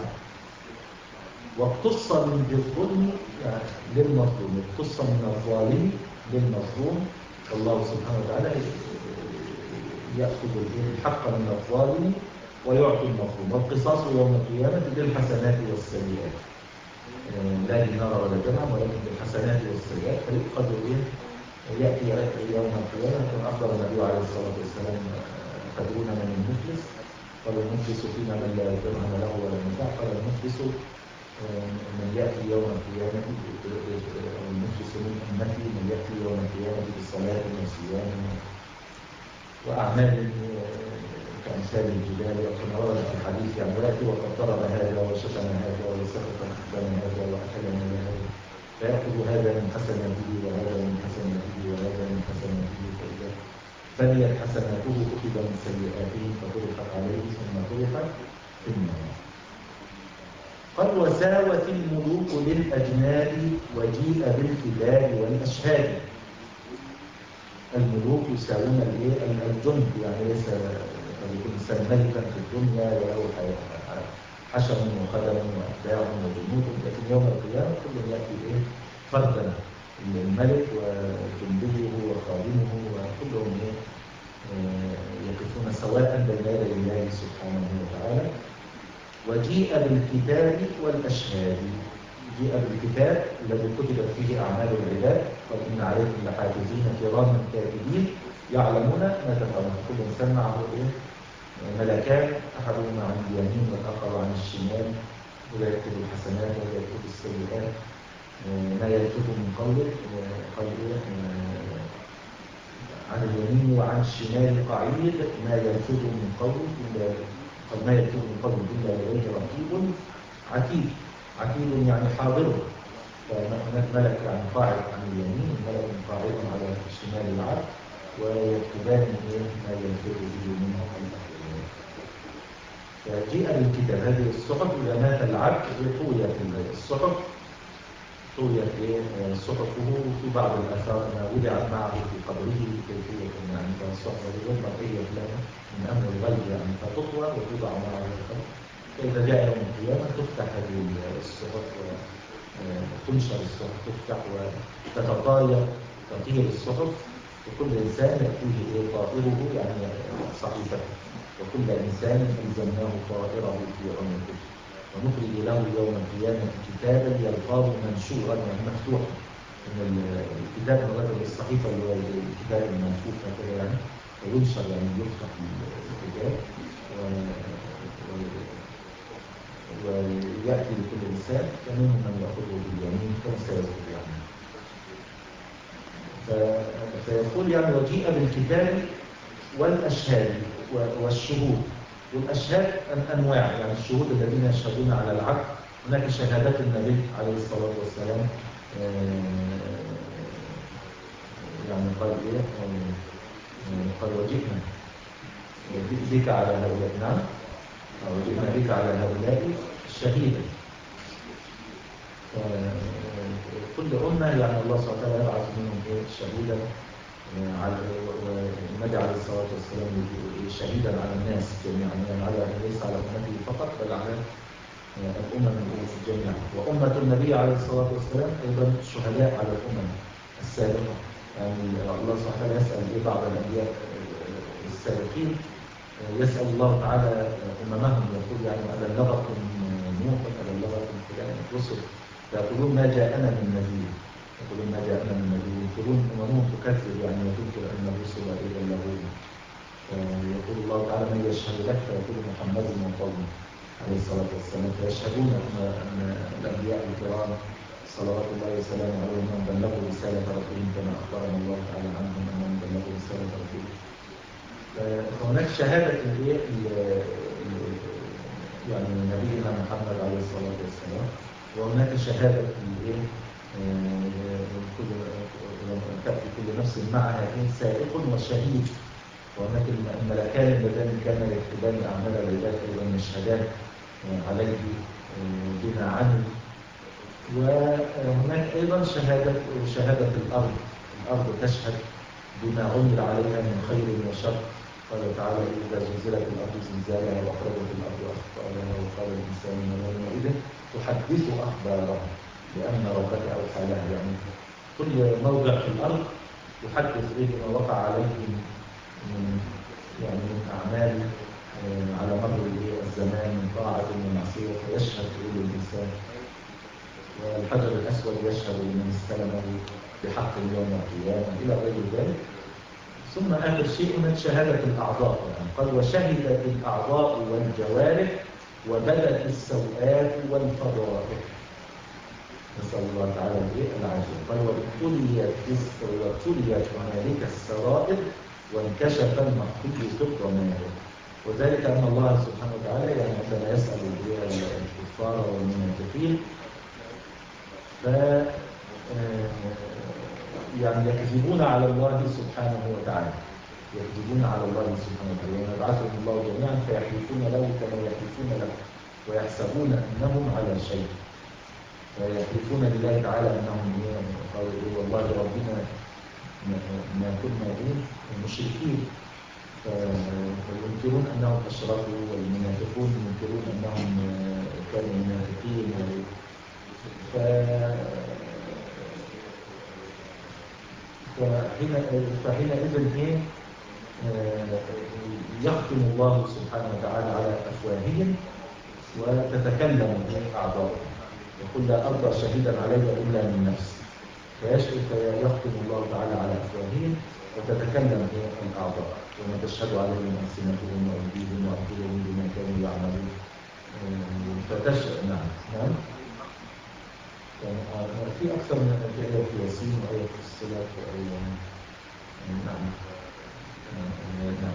Speaker 1: واقتص من ذي الظلم يعني للمظلوم، اقتص من الظالم للمظلوم، والله سبحانه وتعالى يأخذ الحق من الظالم ويعطي المظلوم. والقصاص يوم القيامة بالحسنات والسيئات، لا دينار ولا درهم، ولكن بالحسنات والسيئات. فيؤخذ إيه؟ يأتي يوم القيامة كما أخبر النبي عليه الصلاة والسلام: تدرون من المفلس؟ قال: المفلس فينا من لا درهم له ولا متاع. قال: المفلس من يأتي يوم القيامة، المفلس من أمتي من يأتي يوم القيامة بصلاة وصيام وأعمال كأمثال الجبال. وكما ورد في الحديث يعني: ويأتي وقد ضرب هذا وشتم هذا وسفك ختم هذا وأكل من هذا، فيأخذ هذا من حسناته وهذا من حسناته وهذا من حسناته، فإذا فنيت حسناته أخذ من سيئاته فطرحت عليه ثم طرحت في النار. قد وساوت الملوك للأجناد وجيء بالكبار والأشهاد. الملوك يساوون الجند، يعني ليس يكون إنسان ملكا في الدنيا وله حشم وخدم وأتباع وجنود، لكن يوم القيامة كل يأتي إيه فردا، الملك وجنده وخادمه وكلهم يقفون سواء بين يدي الله سبحانه وتعالى. وجيء بالكتاب والأشهاد. جيء بالكتاب الذي كتبت فيه أعمال العباد، وإن عليكم لحافظين كراما كاتبين يعلمون ما تفعلون. كل إنسان معه ملكان، أحدهما عن اليمين والآخر عن الشمال، ولا يكتب الحسنات ولا يكتب السيئات. ما يلفظ من قوله قال عن اليمين وعن الشمال قعيد ما يلفظ من قوله إلا قال ما يلفظ من قوله إلا لديه رقيب عتيد. عتيد يعني حاضر. فهناك ملك يعني قاعد عن اليمين وملك قاعد على شمال العبد، ويكتبان ما يلفظ به من قوله. فجيء بالكتاب. هذه الصحف إذا مات العبد طويت الصحف، طويت صحفه. في بعض الآثار ما وضعت معه في قبره كيفية يعني فالصحف هذه مرئية له من أمر الغيب يعني، فتطوى وتوضع معه في القبر. فإذا جاء يوم القيامة تفتح هذه الصحف وتنشر الصحف، تفتح وتتطاير، تطير الصحف، وكل إنسان يأتيه طائره يعني صحيفته، وكل إنسان ألزمناه طائره في عنقه، ونخرج له يوم القيامة كتابا يلقاه منشورا يعني مفتوحا. من الكتاب هو الصحيفة اللي هو الكتاب المنفوخ هكذا يعني، وينشر يعني يفتح الكتاب ويأتي لكل إنسان، فمنهم من يأخذه باليمين كما سيذكر يعني. فيقول يعني وجيء بالكتاب والأشهاد والشهود. والأشهاد أنواع يعني الشهود الذين يشهدون على العبد. هناك شهادات النبي عليه الصلاة والسلام يعني قال إيه قال وجئنا بك على هؤلاء نعم وجئنا بك على هؤلاء شهيدا. كل أمة يعني الله سبحانه وتعالى يبعث منهم إيه شهيدا على والنبي عليه الصلاة والسلام شهيدا على الناس جميعا يعني على ليس على أمته فقط بل على الأمم جميعا. وأمة النبي عليه الصلاة والسلام أيضا شهداء على الأمم السابقة يعني الله سبحانه وتعالى يسأل إيه بعض الأنبياء السابقين يسأل الله تعالى أممهم يقول يعني أبلغكم نوح أبلغكم فلان الرسل فيقولون ما جاءنا من نبي يقولون ما جاءنا من نبي يقولون أممهم تكذب يعني وتنكر أن الرسل إذا بلغوه. يقول الله تعالى من يشهد لك فيقول محمد من قومه عليه الصلاة والسلام. فيشهدون أن الأنبياء الكرام صلوات الله وسلامه عليهم من بلغوا رسالة ربهم كما أخبرنا الله تعالى عنهم أنهم بلغوا رسالة ربهم. فهناك شهادة يعني نبينا محمد عليه الصلاة والسلام، وهناك شهادة تأتي كل نفس معها سائق وشهيد. وهناك الملكان اللذان كان يكتبان أعمال العباد أيضا يشهدان عليه بما عمل. وهناك أيضا شهادة شهادة الأرض. الأرض تشهد بما عمل عليها من خير وشر. قال تعالى إذا زلزلت الأرض زلزالها وأخرجت الأرض أثقالها وقال الإنسان ما يومئذ تحدث أخبارها لأن ربك أوحى لها. يعني كل موضع في الأرض يحدث به ما وقع عليه من يعني من أعمال على مر الزمان من طاعة ومعصية فيشهد به الإنسان. والحجر الأسود يشهد لمن استلمه بحق يوم القيامة إلى غير ذلك. ثم آخر شيء من شهادة الأعضاء يعني قال وشهدت الأعضاء والجوارح وبدت السوءات والفضائح. نسأل الله تعالى العافية. قال وابتليت وابتليت هنالك السرائر وانكشف المخفي في الضمائر. وذلك أن الله سبحانه وتعالى يعني عندما يسأل الكفار والمنافقين ف يعني يكذبون على الله سبحانه وتعالى يكذبون على الله سبحانه وتعالى ويبعثهم الله جميعا فيحلفون له كما يحلفون له ويحسبون أنهم على شيء. فيحلفون لله تعالى أنهم قالوا إيه والله ربنا ما كنا إيه المشركين. فينكرون أنهم أشركوا والمنافقون ينكرون أنهم كانوا منافقين. ف فحينئذ إيه يختم الله سبحانه وتعالى على أفواههم وتتكلم أعضاؤهم، يقول لا أرضى شهيدا علي إلا من نفسي، فيختم الله تعالى على أفواههم وتتكلم الأعضاء وما تشهد عليهم ألسنتهم وأيديهم وأرجلهم بما كانوا يعملون. فتشهد نعم نعم يعني في أكثر من آية في ياسين وآية في الصلاة وآية نعم نعم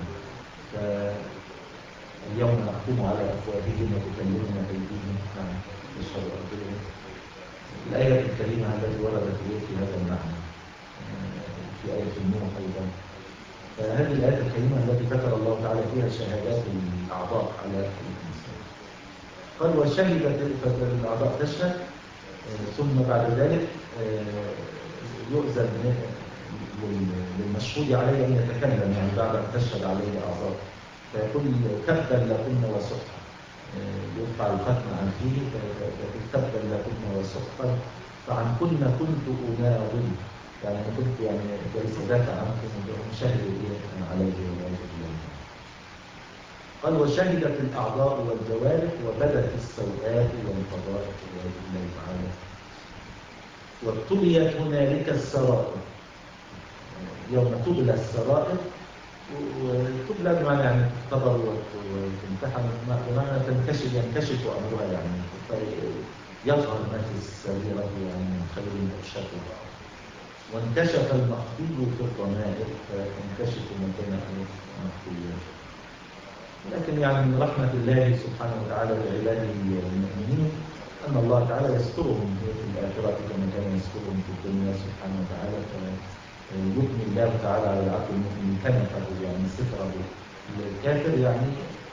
Speaker 1: فاليوم نحكم على أفواههم وتكلمنا أيديهم نعم تشهد أرجلهم. الآية الكريمة التي وردت في هذا المعنى في آية النور أيضا. فهذه الآية الكريمة التي ذكر الله تعالى فيها شهادات الأعضاء على الإنسان. قال وشهدت الأعضاء تشهد ثم بعد ذلك يؤذن للمشهود عليه أن يتكلم يعني بعد أن تشهد عليه الأعضاء فيقول تبا لكن وسحقا، يرفع الختم عن فيه فيقول تبا لكن وسحقا فعن كن كنت أناضل يعني كنت يعني ليس ذاك عنكم وشهد عليه والعياذ بالله. قال وشهدت الأعضاء والجوارح وبدت السوءات والفضائح والعياذ بالله تعالى وابتليت هنالك السرائر. يوم تبلى السرائر وتبلى بمعنى يعني تختبر وتمتحن بمعنى تنكشف ينكشف أمرها يعني يظهر ما في السريرة يعني من خير أو شر. وانكشف المخفي في الضمائر فانكشف مكانه مخفيا. لكن يعني من رحمة الله سبحانه وتعالى بعباده المؤمنين أن الله تعالى يسترهم في الآخرة كما كان يسترهم في الدنيا سبحانه وتعالى. فيبني الله تعالى على العبد المؤمن كنفه يعني ستره للكافر يعني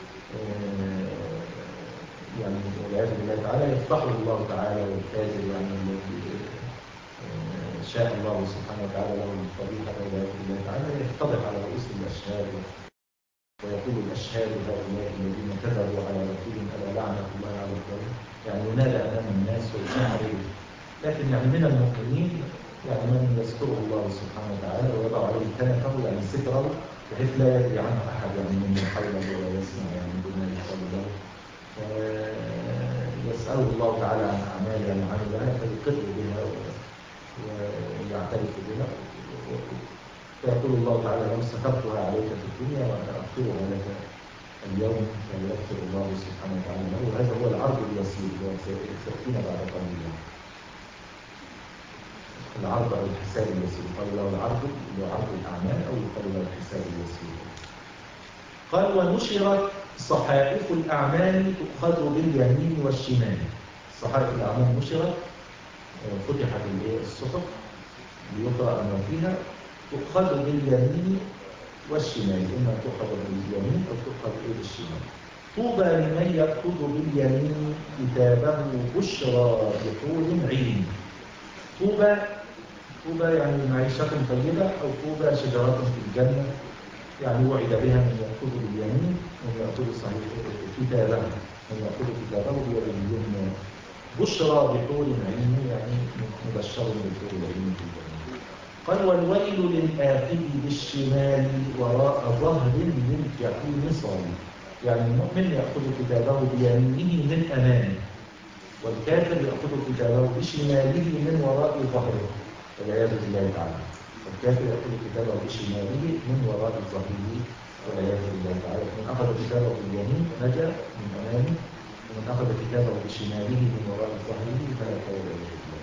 Speaker 1: يعني والعياذ بالله تعالى يفضحه الله تعالى والكافر يعني الذي شاء الله سبحانه وتعالى له الفضيحة والعياذ بالله تعالى يفتضح على رؤوس الأشهاد ويقول الأشهاد هؤلاء الذين كذبوا على رسولهم ألا لعنة الله على الظالمين يعني ينادى أمام الناس ويشهر. لكن يعني من المؤمنين يعني من يستره الله سبحانه وتعالى ويضع عليه كنفه يعني ستره بحيث لا يدري عنه أحد يعني من حوله ولا يسمع يعني بما يقال له. يسأله الله تعالى عن أعمال يعني عملها فيقر بها ويعترف بها فيقول الله تعالى لو سترتها عليك في الدنيا وأنا أغفرها لك اليوم فيغفر الله سبحانه وتعالى له. وهذا هو العرض اليسير سيأتينا بعد قليل. العرض أو الحساب اليسير قال له العرض اللي هو عرض الأعمال أو يقال له الحساب اليسير. قال ونشرت صحائف الأعمال تؤخذ باليمين والشمال. صحائف الأعمال نشرت فتحت الصحف ليقرأ ما فيها تؤخذ باليمين والشمال إما تؤخذ باليمين أو تؤخذ بالشمال. طوبى لمن يأخذ باليمين كتابه بشرى بحور عين. طوبى طوبى يعني معيشة طيبة أو طوبى شجرة في الجنة يعني وعد بها من يأخذ باليمين من يأخذ صحيح كتابه من يأخذ كتابه بيد اليمنى. بشرى بحور عين يعني مبشر بحور العين في الجنة. قال والويل للآخذ بالشمال وراء ظهر للجحيم صالح يعني المؤمن يأخذ كتابه بيمينه من أمامه والكافر يأخذ كتابه بشماله من وراء ظهره والعياذ بالله تعالى. الكافر يأخذ كتابه بشماله من وراء ظهره والعياذ بالله تعالى. من أخذ كتابه باليمين نجا من أمامه ومن أخذ كتابه بشماله من وراء ظهره فلا والعياذ بالله.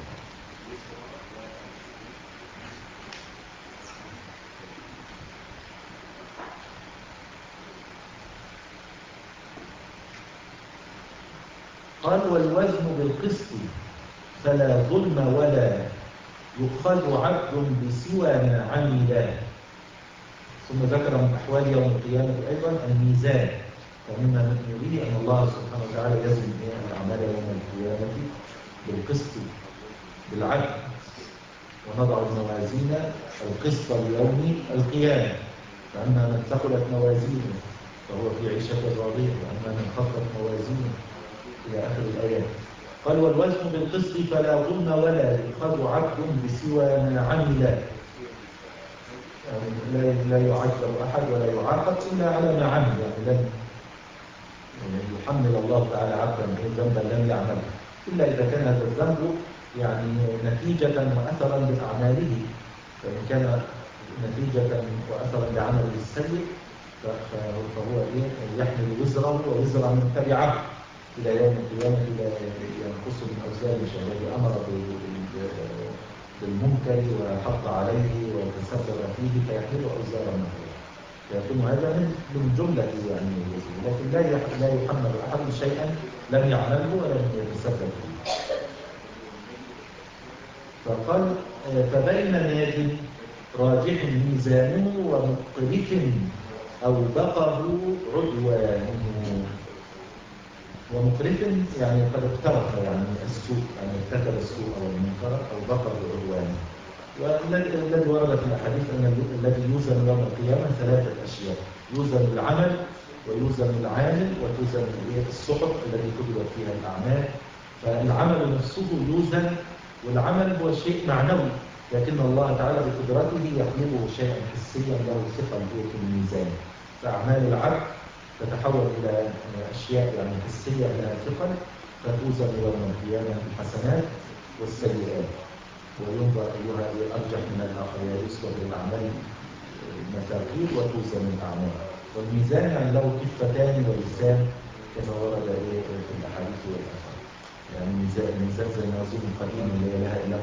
Speaker 1: قال والوزن بالقسط فلا ظلم ولا يؤخذ عبد بسوى ما عمل. ثم ذكر من أحوال يوم القيامة أيضا الميزان ومما نؤمن به أن الله سبحانه وتعالى يزن الأعمال يوم القيامة بالقسط بالعدل ونضع الموازين القسط ليوم القيامة فأما من ثقلت موازينه فهو في عيشة راضية وأما من خفت موازينه إلى آخر الآيات. قال والوزن بالقسط فلا ظلم ولا يؤخذ عبد بسوى ما عمل. يعني لا يعذب أحد ولا يعاقب إلا على ما عمل، يعني لن يحمل الله تعالى عبدا ذنبا لم يعمله إلا إذا كان هذا الذنب يعني نتيجة وأثرا لأعماله. فإن كان نتيجة وأثرا لعمله السيء فهو يحمل وزره ووزر من تبعه إلى يوم القيامة، إلى ينقص من أوزاره الذي أمر بالمنكر وحط عليه وتسبب فيه فيحمل أوزار من فيكون هذا من جملة يعني الوزر، لكن لا لا يحمل أحد شيئا لم يعمله ولم يتسبب فيه. فقال فبين ناج راجح ميزانه ومقرف أوبقه عدوانه. ومقرف يعني قد اقترف يعني السوء، يعني ارتكب السوء أو المنكر أوبقه عدوانه. والذي ورد في الحديث أن الذي يوزن يوم القيامة ثلاثة أشياء: يوزن العمل ويوزن العامل وتوزن الصحف التي كتبت فيها الأعمال. فالعمل نفسه يوزن، والعمل هو شيء معنوي، لكن الله تعالى بقدرته يحمله شيئا حسيا له ثقل في الميزان. فأعمال العبد تتحول إلى أشياء يعني حسية لها ثقل، فتوزن يوم القيامة الحسنات والسيئات، وينظر أيها أرجح من الآخر، يصبح للأعمال مثاقيل وتوزن الأعمال. والميزان يعني له كفتان ولسان كما ورد في الأحاديث والآثار. يعني الميزان زي الموازين القديم اللي لها له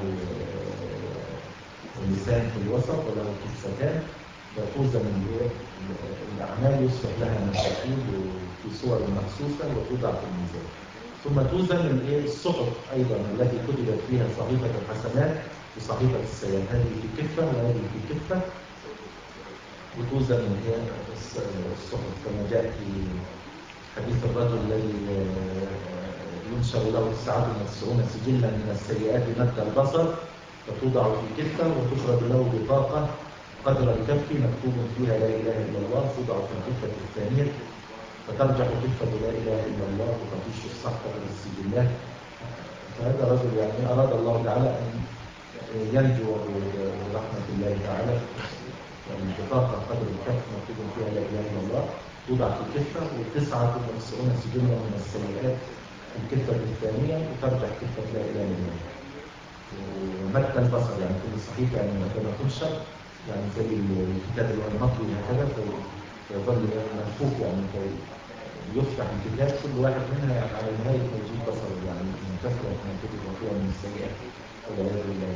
Speaker 1: لسان في الوسط وله كفتان، فتوزن الأعمال يصبح لها مثاقيل في صور مخصوصة وتوضع في الميزان. ثم توزن الصحف أيضا التي كتبت فيها صحيفة الحسنات وصحيفة السيئات، هذه في كفة وهذه في كفة، وتوزن الصحف كما جاء في حديث الرجل الذي ينشر له تسعة وتسعون سجلا من السيئات مد البصر، فتوضع في كفة وتخرج له بطاقة قدر الكف مكتوب فيها لا إله إلا الله، توضع في الكفة الثانية فترجع كفة لا إله إلا الله وتطيش الصحفة إلى السجلات. فهذا رجل يعني أراد الله تعالى أن ينجو برحمة الله تعالى، يعني بطاقة قدر الكف مكتوب فيها لا إله إلا الله توضع في الكفة، وتسعة وتسعون سجلا من السيئات في الكفة الثانية، وترجع كفة لا إله إلا الله. ومد البصر يعني كل صحيفة يعني لما تنشر يعني زي الكتاب اللي هو المطوي هكذا فيظل منفوخ، يعني يفتح الكتاب كل واحد منها يعني على نهاية موجود بصر، يعني من كثرة ما كتب فيها من السيئات والعياذ بالله.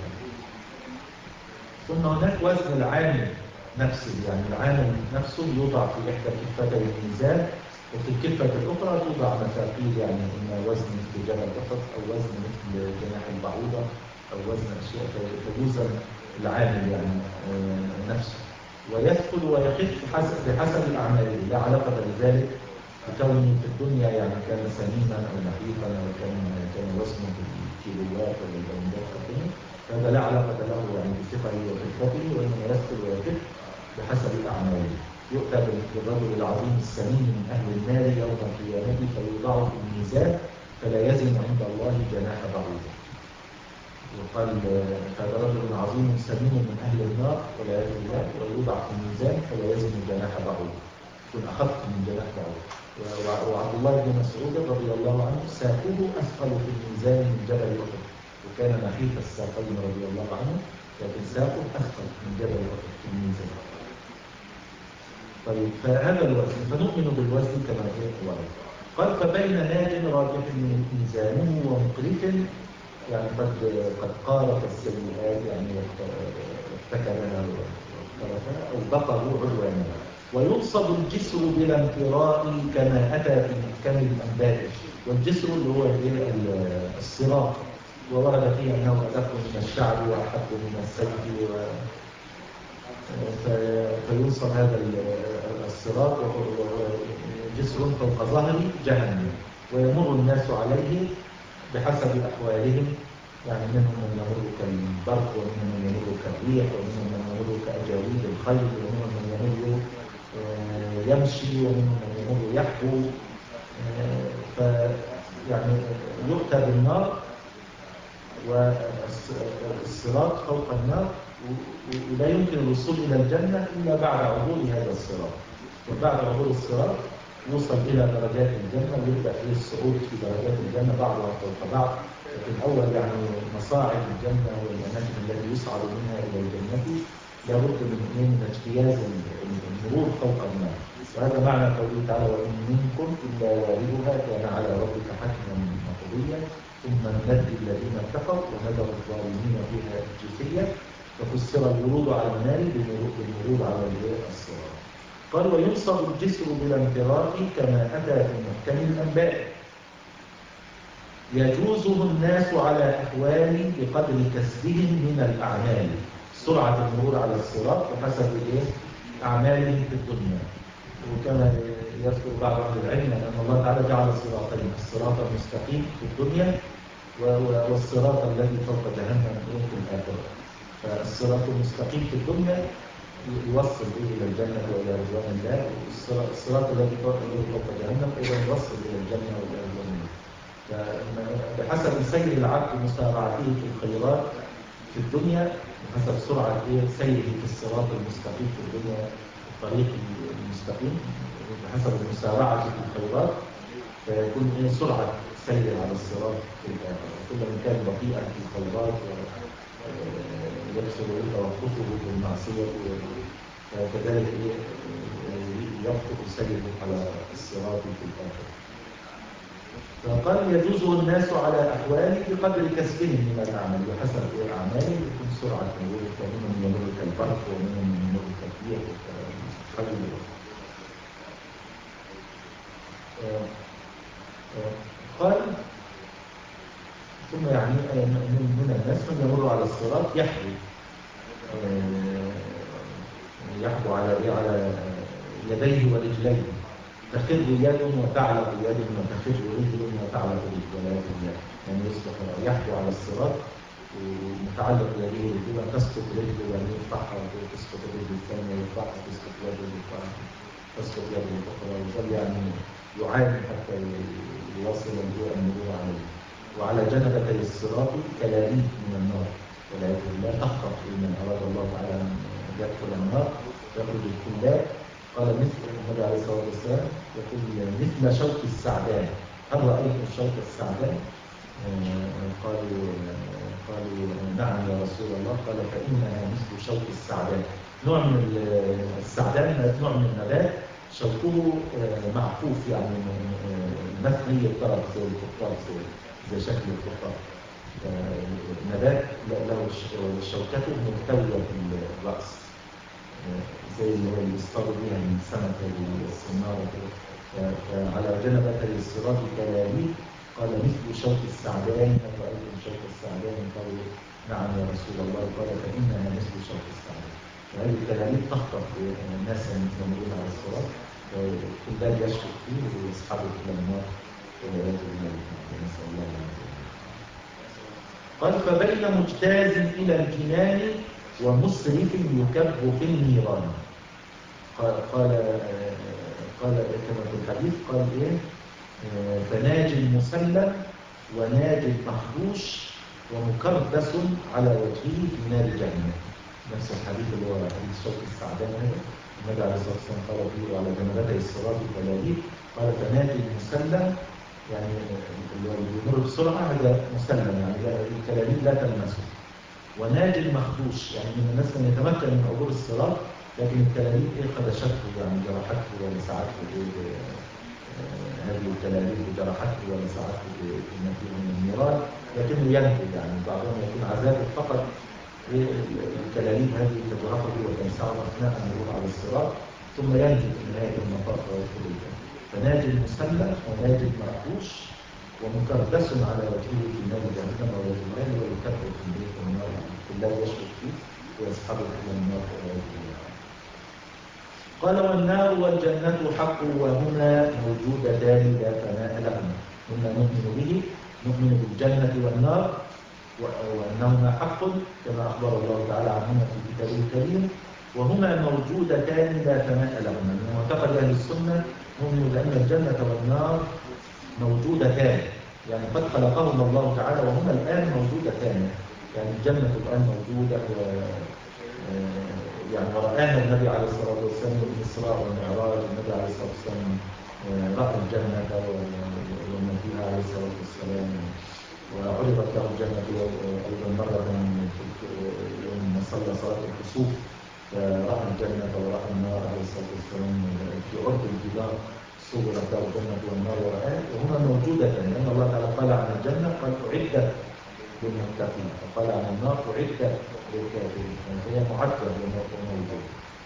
Speaker 1: ثم هناك وزن العامل نفسه، يعني العامل نفسه يوضع في إحدى كفتي الميزان، وفي الكفة الأخرى توضع مثاقيل، يعني إما وزن مثل جبل أحد أو وزن مثل جناح البعوضة أو وزن أشياء، فيوزن العامل يعني نفسه، ويثقل ويخف بحسب الأعمال، لا علاقة بذلك بكونه في الدنيا يعني كان سمينا أو نحيفا أو كان كان وزنه بالكيلوات ولا البوندات أو كده، فهذا لا علاقة له يعني بثقله وخفته، وإنما يثقل ويخف بحسب الأعمال. يؤتى بالرجل العظيم السمين من أهل النار يوم القيامة فيوضع في الميزان فلا يزن عند الله جناح بعوضة. وقال هذا رجل عظيم سمين من أهل النار والعياذ بالله، ويوضع في الميزان فلا يزن جناح بعوضة، يكون أخف من جناح بعوضة. وعبد الله بن مسعود رضي الله عنه ساقه أثقل في الميزان من جبل أحد، وكان نحيف الساقين رضي الله عنه، لكن ساقه أثقل من جبل أحد في الميزان. طيب فهذا الوزن، فنؤمن بالوزن كما هو. قال فبين ناج راجح ميزانه ومقرف، يعني قد قد قارف السيئات يعني ارتكبها واقترفها او بقره عدوانا. وينصب الجسر بلا انفراء كما اتى في محكم الانبات. والجسر اللي هو الصراط، وورد فيه انه ادق من الشعب واحب من السيف، و فينصب هذا الصراط جسر فوق ظهر جهنم، ويمر الناس عليه بحسب أحوالهم، يعني منهم من يمر كالبرق، ومنهم من يمر كالريح، ومنهم من يمر كأجاويد الخيل، ومنهم من يمر يمشي، ومنهم من يمر يحبو. فيعني يؤتى بالنار والصراط فوق النار، ولا يمكن الوصول إلى الجنة إلا بعد عبور هذا الصراط. وبعد عبور الصراط يوصل إلى درجات الجنة ويبدأ فيه الصعود في درجات الجنة بعضها فوق بعض. لكن أول يعني مصاعد الجنة والأماكن التي يصعد منها إلى الجنة لابد من من اجتياز المرور فوق النار. وهذا معنى قوله تعالى: وإن منكم إلا واردها كان على ربك حتما مقضيا ثم ننجي الذين اتقوا ونذر الظالمين فيها جثيا. ففسر الورود على النار بالورود على الصراط. قال: وينصب الجسر بلا انفراط كما أتى في محكم الأنباء. يجوزه الناس على أحوال بقدر كسبهم من الأعمال. سرعة المرور على الصراط وحسب إيه؟ أعمالهم في الدنيا. وكما يذكر بعض أهل العلم أن الله تعالى جعل صراطين: الصراط المستقيم في الدنيا والصراط الذي فوق جهنم في الآخرة. فالصراط المستقيم في الدنيا يوصل به إلى الجنة وإلى رضوان الله، والصراط الذي فوق جهنم أيضا يوصل إلى الجنة وإلى رضوان الله. فبحسب سير العبد مسارعته في الخيرات في الدنيا، بحسب سرعة سيره في الصراط المستقيم في الدنيا، الطريق المستقيم، بحسب المسارعة في الخيرات فيكون إيه سرعة سير على الصراط في الآخرة. كلما كان بطيئا في الخيرات ويكسر توقفه في المعصية فكذلك يبطئ سيره على الصراط في الآخرة. فقال: يجوزه الناس على أحوال بقدر كسبهم من الأعمال. وحسب الأعمال يكون سرعة مرور، ومنهم يمر كالبرق ومنهم يمر كالريح وكالخيل. قال: ثم يعني من الناس من يمر على الصراط يحبو يحبو على على يديه ورجليه، تخر يد وتعلق يد وتخر رجل وتعلق رجل ولا يد، يعني يصبح يحبو على الصراط ومتعلق يديه ورجله، تسقط رجله يعني يرفعها وتسقط الرجل الثانيه يرفعها، تسقط يده ويرفعها، تسقط يده الاخرى، ويظل يعني يعاني حتى يواصل المرور عليه. وعلى جنبتي الصراط كلاليب من النار والعياذ بالله تخطف لمن اراد الله تعالى ان يدخل النار يخرج الكلاب. قال مثل النبي عليه الصلاه والسلام يقول: مثل شوك السعدان. هل رايتم شوك السعدان؟ قالوا قالوا نعم يا رسول الله. قال: فانها مثل شوك السعدان. نوع من السعدان نوع من النبات شوكه معقوف، يعني مثني الطرف زي الخطاط، زي شكل الخطاط. نبات له شوكته ملتويه في الراس، زي اللي يصطادوا بيها من السمكه والصناره كده. فعلى جنبتي الصراط كلاليب. قال: مثل شوك السعدان. هل رايتم شوك السعدان؟ قالوا: نعم يا رسول الله. قال: فانها مثل شوك السعدان. وهذه الكلاليب تخطف الناس يمرون على الصراط، والكلاب يشفق فيه ويسحبوا الى النار والعياذ بالله، نسال الله العافيه. قال: فبين مجتاز الى الجنان ومسرف يكب في النيران. قال قال قال كما في الحديث قال ايه؟ فناج مسلم وناج مخدوش ومكربس على وجهه في نار جهنم. نفس الحديث اللي هو حديث شوك السعدان هذا، النبي عليه الصلاه والسلام قال فيه: وعلى جنبتي الصراط كلاليب. قال: فناج مسلم، يعني اللي بيمر بسرعه هذا مسلم، يعني الكلاليب لا تلمسه. وناج مخدوش، يعني من الناس من يتمكن من عبور الصراط لكن الكلاليب ايه خدشته، يعني جرحته ولسعته هذه الكلاليب جرحته ولسعته بنتيجه من النيران، لكنه ينجو. يعني بعضهم يكون عذابه فقط الكلاليب هذه تجرحه وتنسعه اثناء المرور على الصراط، ثم ينجو في نهايه المطاف ويدخل الجنه. فناج مسلم وناج مخدوش ومكربس على وجهه في نار جهنم والعياذ بالله، ويكبر في البيت والنار كلها يشرك فيه ويسحبه الى النار والعياذ بالله. قال: والنار والجنة حق وهما موجودتان لا فناء لهما. هما نؤمن به، نؤمن بالجنة والنار وأنهما حق كما أخبر الله تعالى عنهما في كتابه الكريم، وهما موجودتان لا فناء لهما. من معتقد أهل السنة نؤمن بأن الجنة والنار موجودتان، يعني قد خلقهما الله تعالى وهما الآن موجودتان. يعني الجنة الآن موجودة يعني ورآها النبي عليه الصلاة والسلام في الإسراء والمعراج. النبي عليه الصلاة والسلام رأى الجنة وما فيها عليه الصلاة والسلام، وعرضت له الجنة أيضا مرة يوم صلى صلاة الكسوف، فرأى الجنة ورأى النار عليه الصلاة والسلام في عرض الجدار، صورت له الجنة والنار ورآها، وهما موجودتان، لأن الله تعالى قال عن الجنة قال أعدت للمتقين، وقال عن النار أعدت للكافرين، فهي معدة وموجودة،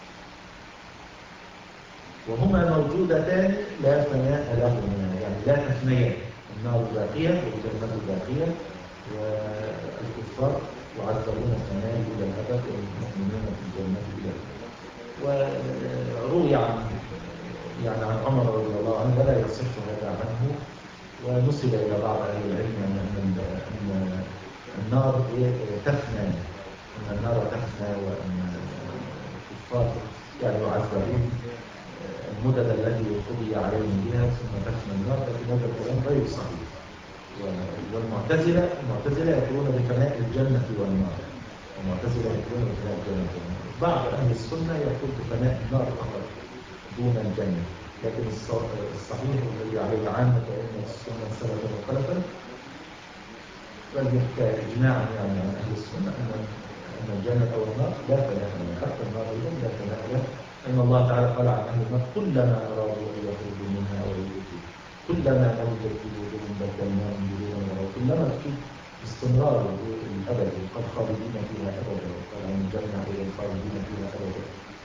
Speaker 1: وهما موجودتان لا فناء لهما، يعني لا تفنيان، النار باقية والجنة باقية، والكفار يعذبون في النار إلى الأبد والمؤمنون في الجنة إلى الأبد. وروي عن يعني عن عمر رضي الله عنه ولا يصح هذا عنه، ونسب إلى بعض أهل العلم أن أن النار تفنى، أن النار تفنى، وأن الكفار يعني يعذبون المدد التي قضي عليهم بها ثم تفنى النار، لكن هذا الكلام غير صحيح. والمعتزلة المعتزلة يقولون بفناء الجنة والنار، المعتزلة يقولون بفناء الجنة والنار. بعض أهل السنة يقول بفناء النار فقط دون الجنة، لكن الصحيح الذي عليه عامة أئمة السنة سلفا وخلفا بل يحكى إجماعا يعني عن أهل السنة أن أن الجنة والنار لا فناء لها، حتى النار أيضا لا فناء لها، أن الله تعالى قال عن أهل النار كلما أرادوا أن يخرجوا منها ويخرجوا كلما نضجت جلودهم بدلناهم جلودا غيرها، كلما في استمرار الأبد، قد خالدين فيها أبدا، قال عن الجنة إلى الخالدين فيها أبدا.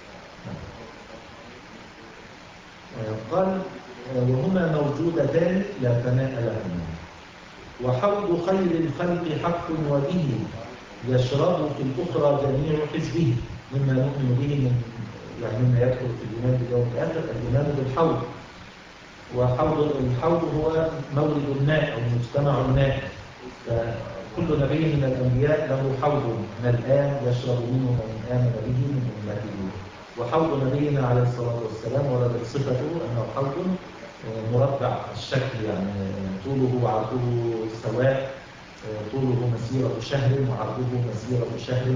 Speaker 1: قال وهما موجودتان لا فناء لهما. وحوض خير الخلق حق وبه يشرب في الأخرى جميع حزبه، مما نؤمن به من يعني مما يدخل في الإيمان باليوم الآخر الإيمان بالحوض. وحوض الحوض هو مورد الماء أو مجتمع الماء، فكل نبي من الأنبياء له حوض ملآن يشرب منه من آمن به من أمته. وحوض نبينا عليه الصلاة والسلام وردت صفته أنه حوض مربع الشكل، يعني طوله وعرضه سواء، طوله مسيرة شهر وعرضه مسيرة شهر،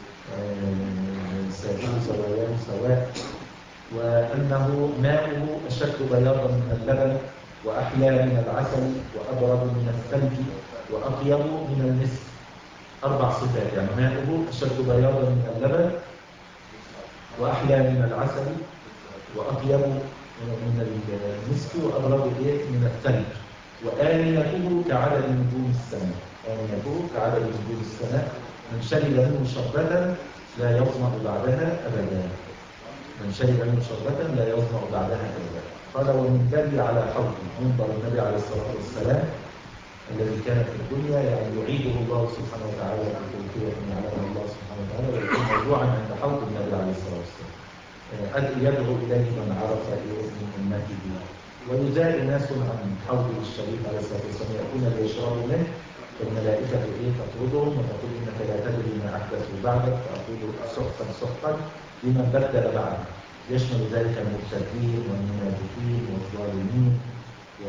Speaker 1: سائله زواياه سواء، وأنه ماؤه أشد بياضا من اللبن وأحلى من العسل وأبرد من الثلج وأطيب من المسك. أربع صفات، يعني ماؤه أشد بياضا من اللبن وأحلى من العسل وأطيب من المسك وأبرد من الثلج، وآنيته كعدد نجوم السماء، آنيته كعدد نجوم السماء، من شرب منه شربة لا يظمأ بعدها أبدا، من شرب منه شربة لا يظمأ بعدها أبدا. قال ومنبري على حوض، منبر النبي عليه الصلاة والسلام الذي كان في الدنيا، يعني يعيده الله سبحانه وتعالى بكيفية يعلمها الله سبحانه وتعالى، ويكون موضوعا عند حوض النبي عليه الصلاة والسلام يدعو إليه من عرف من أمته. ويزال ناس عن حوضه الشريف عليه الصلاة والسلام يأتون ليشربوا منه، فالملائكة إيه تطردهم وتقول إنك لا تدري ما أحدثوا بعدك، فأقول سحقا سحقا لمن بدل بعدك، يشمل ذلك المرتدين والمنافقين والظالمين و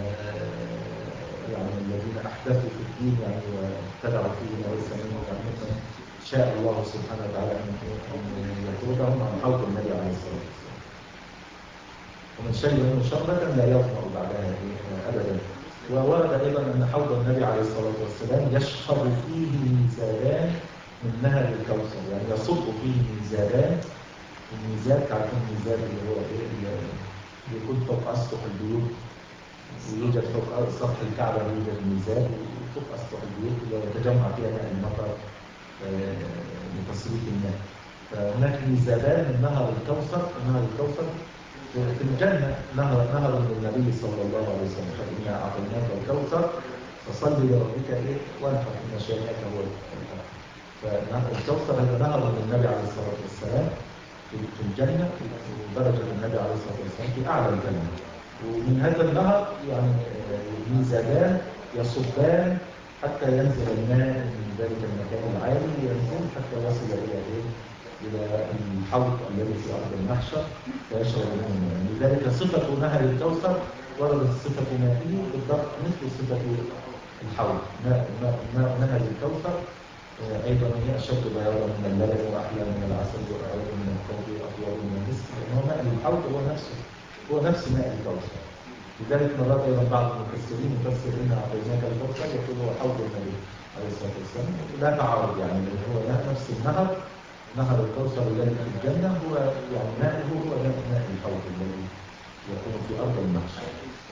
Speaker 1: يعني الذين أحدثوا في الدين يعني وابتدعوا فيه ما ليس منه، يعني شاء الله سبحانه وتعالى أن يطردهم عن حوض النبي عليه الصلاة والسلام. ومن شرب منه شربة لا يظمأ بعدها أبدا. وورد أيضا أن حوض النبي عليه الصلاة والسلام يشخر فيه ميزابان من نهر الكوثر، يعني يصب فيه ميزابان. الميزاب تعرفون الميزاب اللي هو إيه اللي يكون فوق أسطح البيوت، ويوجد فوق سطح الكعبة يوجد ميزاب، وفوق أسطح البيوت يتجمع فيها ماء المطر لتصريف الماء. فهناك ميزابان من نهر الكوثر، نهر الكوثر في الجنة، نهر نهر للنبي صلى الله عليه وسلم، فإنا أعطيناك الكوثر فصل لربك إيه وانحر إن شانئك هو الأبتر. فنهر الكوثر هذا نهر للنبي عليه الصلاة والسلام في الجنة، ودرجة النبي عليه الصلاة والسلام في أعلى الجنة. ومن هذا النهر يعني ميزابان يصبان حتى ينزل الماء من ذلك المكان العالي، ينزل حتى يصل إلى إيه؟ إلى الحوض الذي في أرض المحشر فيشرب منه الماء. لذلك صفة نهر الكوثر وردت صفة مائه بالضبط مثل صفة الحوض. ماء نهر الكوثر أيضا هي أشد بياضا من اللبن وأحلى من العسل وأعود من الثلج وأطول من المسك، لأن هو ماء الحوض هو نفسه هو نفس ماء الكوثر. لذلك مرات أيضا بعض المفسرين يفسر إن أعطيناك الكوثر يقول هو حوض النبي عليه الصلاة والسلام، لا تعارض يعني، هو نفس النهر، نهر الكوثر الذي في الجنة هو يعني ماءه هو ماء الحوض الذي يكون في أرض المحشر.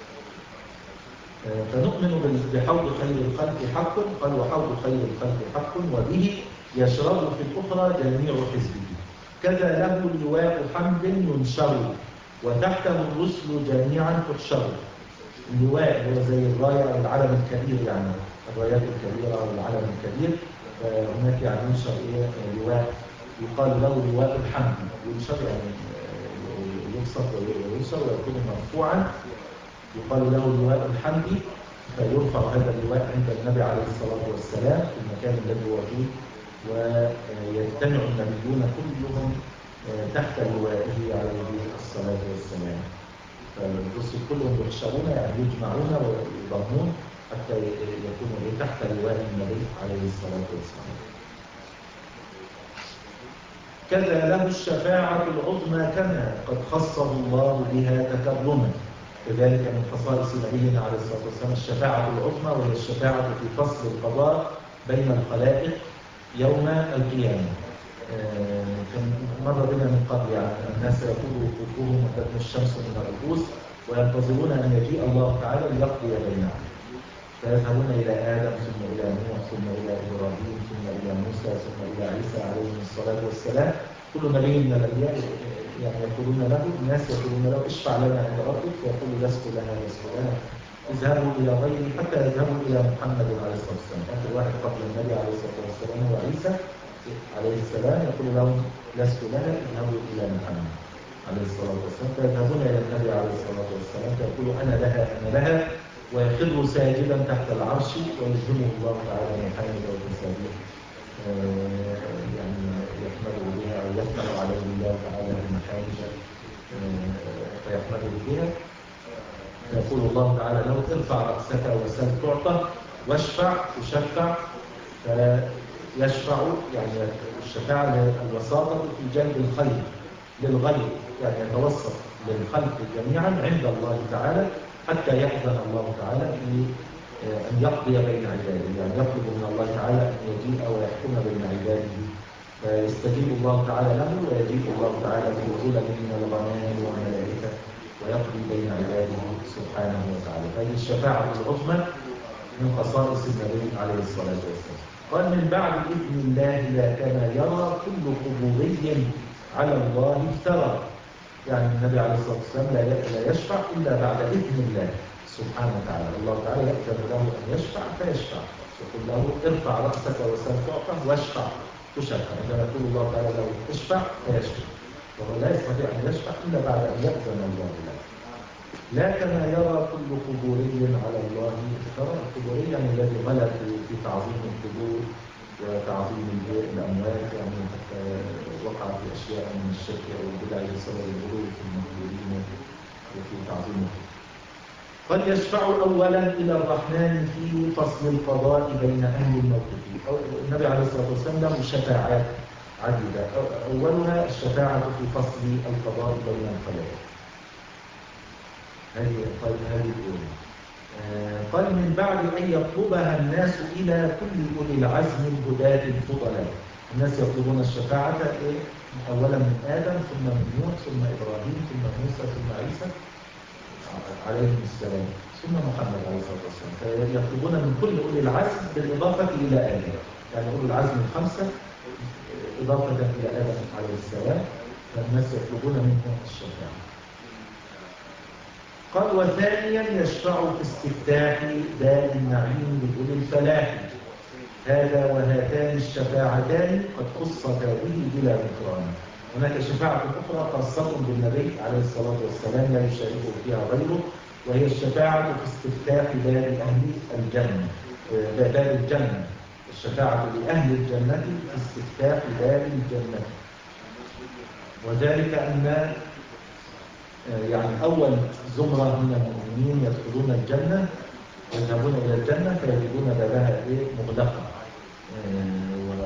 Speaker 1: فنؤمن بحوض خير الخلق حق، قال وحوض خير الخلق حق وبه يشرب في الأخرى جميع حزبه، كذا له لواء حمد ينشر وتحته الرسل جميعا تحشر. اللواء هو زي الراية أو العلم الكبير، يعني الرايات الكبيرة أو العلم الكبير، هناك يعني ينشر إيه لواء، يقال له لواء الحمد، ينشر يعني يبسط وينشر ويكون مرفوعا، يقال له لواء الحمد، فيرفع هذا اللواء عند النبي عليه الصلاة والسلام في المكان الذي هو فيه، ويجتمع النبيون كلهم تحت لوائه عليه الصلاة والسلام. فالرسل كلهم يحشرون يعني يجمعون ويضمون حتى يكونوا تحت لواء النبي عليه الصلاة والسلام. كذا له الشفاعة العظمى كما قد خصه الله بها تكرما، كذلك من خصائص نبينا عليه الصلاة والسلام الشفاعة العظمى، وهي الشفاعة في فصل القضاء بين الخلائق يوم القيامة. كان مر بنا من قبل يعني الناس يطول وقوفهم وتدنو الشمس من الرؤوس وينتظرون أن يجيء الله تعالى ليقضي بينهم، فيذهبون إلى آدم ثم إلى نوح ثم إلى إبراهيم ثم إلى موسى ثم إلى عيسى عليهم الصلاة والسلام. كل نبي من الأنبياء يعني يقولون له، الناس يقولون له اشفع لنا عند ربك، فيقول لست لها لست لها، اذهبوا إلى غيري حتى يذهبوا إلى محمد عليه الصلاة والسلام. آخر واحد قبل النبي عليه الصلاة والسلام هو عيسى عليه السلام، يقول لهم لست لها اذهبوا إلى محمد عليه الصلاة والسلام، فيذهبون إلى النبي عليه الصلاة والسلام فيقول أنا لها أنا لها، ويخر ساجدا تحت العرش ويلزمه الله تعالى محمد وتسابيح يعني يحمده بها أو يفتح عليه الله تعالى المحامد فيحمده بها، فيقول الله تعالى له ارفع رأسك وسل تعطى واشفع تشفع، فيشفع يعني الشفاعة الوساطة في جلب الخير للغير، يعني يتوسط للخلق جميعا عند الله تعالى حتى يأذن الله تعالى أن يقضي بين عباده، يعني يطلب من الله تعالى أن يجيء ويحكم بين عباده، فيستجيب الله تعالى له ويجيب الله تعالى بوصوله من الغمام والملائكة ويقضي بين عباده سبحانه وتعالى. هذه الشفاعة العظمى من خصائص النبي عليه الصلاة والسلام. قال من بعد إذن الله لا كما يرى كل قبوري على الله افترى، يعني النبي عليه الصلاة والسلام لا يشفع إلا بعد إذن الله سبحانه وتعالى، الله تعالى يأذن له أن يشفع فيشفع، يقول له ارفع رأسك وسل تعطى واشفع تشفع، عندما يقول الله تعالى له اشفع فيشفع، وهو لا يستطيع أن يشفع إلا بعد أن يأذن الله له. لا كما يرى كل قبوري على الله افترى، القبوري يعني الذي غلب في تعظيم القبور وتعظيم الأموات، يعني حتى وقع في أشياء من الشرك أو البدع بسبب الغلو في المقبورين وفي تعظيم القبور. قد يشفع أولا إلى الرحمن في فصل القضاء بين أهل الموقف. النبي عليه الصلاة والسلام له شفاعات عديدة، أولها الشفاعة في فصل القضاء بين الخلائق. هذه طيب هذه الأولى. قال من بعد أن يطلبها الناس إلى كل أولي العزم الهداة الفضلاء. الناس يطلبون الشفاعة أولا من آدم ثم من نوح ثم إبراهيم ثم موسى ثم عيسى عليهم السلام ثم محمد عليه الصلاة والسلام، فيطلبون من كل أولي العزم بالإضافة إلى آدم، يعني أولي العزم الخمسة إضافة إلى آدم عليه السلام، فالناس يطلبون منه الشفاعة. قال وثانيا يشفع في استفتاح دار النعيم لأولي الفلاح، هذا وهاتان الشفاعتان قد خصتا به بلا ذكران. هناك شفاعة أخرى خاصة بالنبي عليه الصلاة والسلام لا يشاركه فيها غيره، وهي الشفاعة في استفتاح دار أهل الجنة، دار الجنة، الشفاعة لأهل الجنة في استفتاح دار الجنة، وذلك أن يعني أول زمرة من المؤمنين يدخلون الجنة، يذهبون إلى الجنة فيجدون بابها مغلقة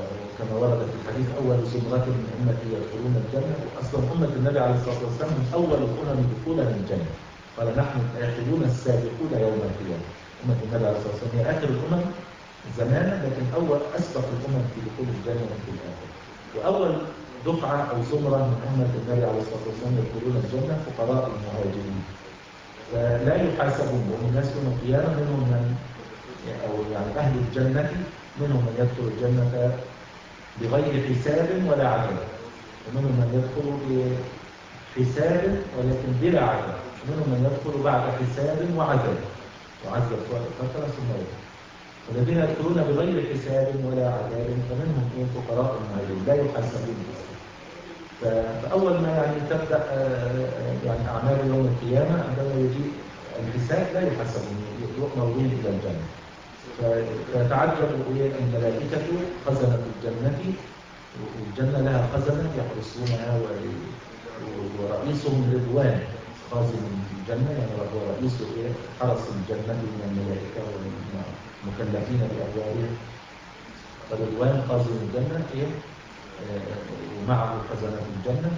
Speaker 1: حديث أول زمرة من أمتي يدخلون الجنة، أصلا أمة النبي عليه الصلاة والسلام من أول الأمم دخولا للجنة، قال نحن الآخرون السابقون يوم القيامة. أمة النبي عليه الصلاة والسلام هي آخر الأمم زمانا، لكن أول أسبق الأمم في دخول الجنة في الآخرة. وأول دفعة أو زمرة من أمة النبي عليه الصلاة والسلام يدخلون الجنة فقراء المهاجرين، فلا يحاسبون، لأن الناس يوم القيامة منهم من أو يعني أهل الجنة منهم من يدخل الجنة بغير حساب ولا عذاب، ومنهم من يدخل بحساب ولكن بلا عذاب، ومنهم من يدخل بعد حساب وعذاب وعذب فترة ثم يدخل. والذين يدخلون بغير حساب ولا عذاب فمنهم من فقراء المهاجرين لا يحاسبون. فأول ما يعني تبدأ يعني أعمال يوم القيامة عندما يجي الحساب لا يحاسبون، يؤمرون إلى الجنة. فتعجب الملائكة خزنة الجنة، والجنة لها خزنة يحرسونها، ورئيسهم رضوان خازن الجنة، يعني هو رئيس حرس الجنة من الملائكة والمكلفين بأبوابها. فرضوان خازن الجنة ومعه خزنة الجنة،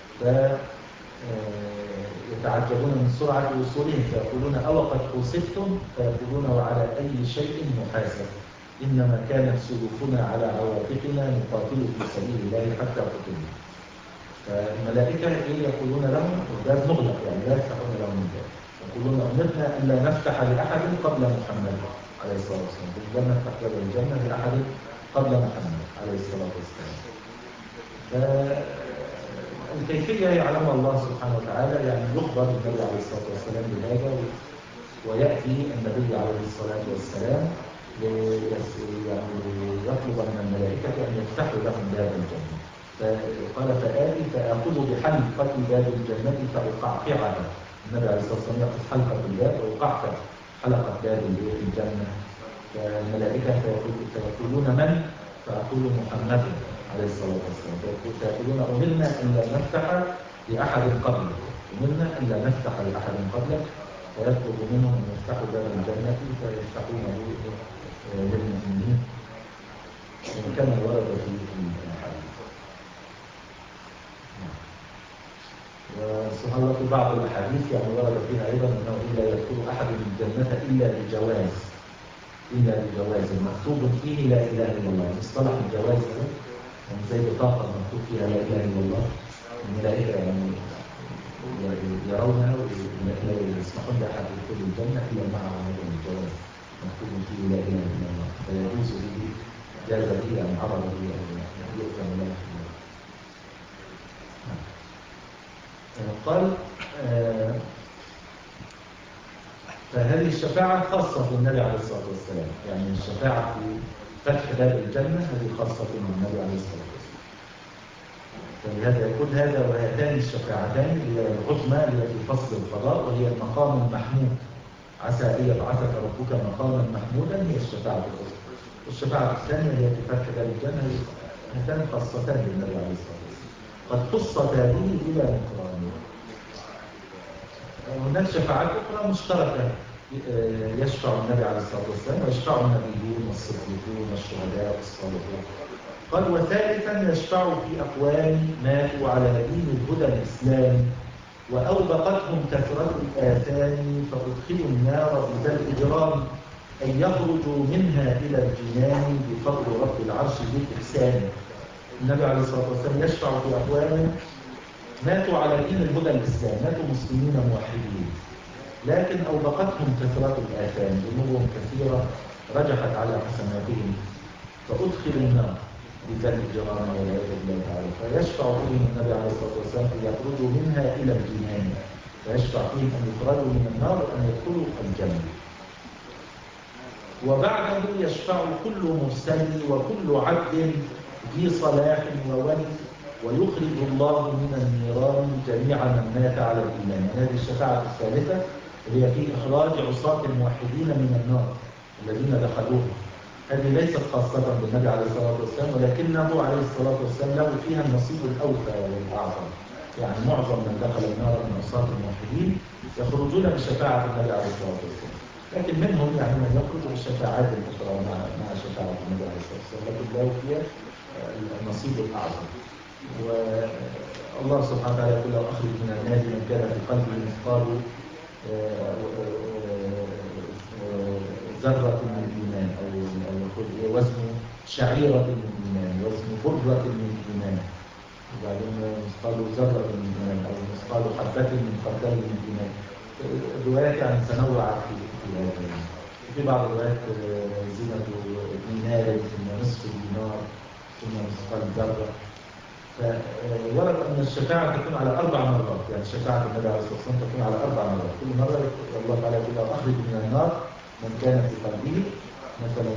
Speaker 1: يتعجبون من سرعة وصولهم فيقولون أوقد حوسبتم، فيقولون وعلى أي شيء نحاسب، إنما كانت سيوفنا على عواتقنا نقاتل في سبيل الله حتى قتلنا. فالملائكة إيه يقولون لهم؟ الباب مغلق يعني لا يفتحون لهم الباب، يقولون أمرنا ألا نفتح لأحد قبل محمد عليه الصلاة والسلام، لا نفتح باب الجنة لأحد قبل محمد عليه الصلاة والسلام. الكيفية يعلمها الله سبحانه وتعالى، يعني يخبر النبي عليه الصلاة والسلام بهذا، ويأتي النبي عليه الصلاة والسلام يعني يطلب من الملائكة أن يفتحوا لهم باب الجنة. فقال فآتي فآخذ بحلقة باب الجنة فأقعقعها. النبي عليه الصلاة والسلام يأخذ حلقة الباب ويقعقع حلقة باب الجنة. فالملائكة فيقولون من؟ فأقول محمد عليه الصلاة والسلام. فيقولون أمرنا أن لا نفتح لأحد قبلك، أمرنا أن لا نفتح لأحد قبلك، فيطلب منهم أن يفتحوا باب الجنة فيفتحونه للمؤمنين كما ورد في الحديث. وسبحان الله في بعض الأحاديث يعني ورد فيها أيضا أنه لا يدخل أحد الجنة إلا بجواز، إلا بجواز مكتوب فيه لا إله إلا الله. مصطلح الجواز هذا يعني زي بطاقة مكتوب فيها لا إله إلا الله، الملائكة يعني يرونها ولا يسمحون لأحد يدخل الجنة إلا مع هذا الجواز مكتوب فيه لا إله إلا الله، فيجوز به جاز به أن عرض به أو يؤثم له. قال آه فهذه الشفاعة خاصة بالنبي عليه الصلاة والسلام، يعني الشفاعة في فتح باب الجنة هذه خاصة بالنبي عليه الصلاة والسلام. فلهذا يقول هذا وهاتان الشفاعتان هي العظمى هي في فصل القضاء، وهي المقام المحمود، عسى أن يبعثك ربك مقاما محمودا، هي الشفاعة العظمى. والشفاعة الثانية هي في فتح باب الجنة، هاتان خاصتان بالنبي عليه الصلاة والسلام قد خصتا به إلى مقرانه. هناك شفاعات أخرى مشتركة يشفع النبي عليه الصلاة والسلام ويشفع النبيون والصديقون والشهداء والصالحون. قال وثالثا يشفع في أقوام ماتوا على دين الهدى الإسلامي وأوبقتهم كثرة الآثام فأدخلوا النار بذا الإجرام أن يخرجوا منها إلى الجنان بفضل رب العرش بالإحسان. النبي عليه الصلاة والسلام يشفع في أقوام ماتوا على دين الهدى الإسلام، ماتوا مسلمين موحدين، لكن أوبقتهم كثرة الآثام، ذنوبهم كثيرة رجحت على حسناتهم فأدخلوا النار بذات الجرام والعياذ بالله تعالى. فيشفع فيهم النبي عليه الصلاة والسلام أن يخرجوا منها إلى الجنان، فيشفع فيهم أن يخرجوا من النار وأن يدخلوا الجنة. وبعده يشفع كل مرسل وكل عبد ذي صلاح وولي ويخرج الله من النيران جميع من مات على الإيمان. هذه الشفاعة الثالثة اللي هي في إخراج عصاة الموحدين من النار الذين دخلوها. هذه ليست خاصة بالنبي عليه الصلاة والسلام، ولكنه عليه الصلاة والسلام له فيها النصيب الأوفى والأعظم. يعني معظم من دخل النار من عصاة الموحدين يخرجون بشفاعة النبي عليه الصلاة والسلام، لكن منهم يعني من يخرج بالشفاعات الأخرى مع مع شفاعة النبي عليه الصلاة والسلام، لكن له فيها النصيب الأعظم. والله سبحانه وتعالى يقول له أخرج من النار من كان في قلبه مثقال ذرة من الإيمان، أو أو يقول وزن شعيرة من الإيمان، وزن برة من الإيمان، وبعدين مثقال ذرة من الإيمان، أو مثقال حبة من خردل من الإيمان. الروايات يعني تنوعت في هذا. في بعض الروايات زينة دينار ثم نصف دينار ثم مثقال ذرة. فورد أن الشفاعة تكون على أربع مرات، يعني شفاعة النبي عليه الصلاة والسلام تكون على أربع مرات. كل مرة الله تعالى يقول له أخرج من النار من كان في قلبه مثلا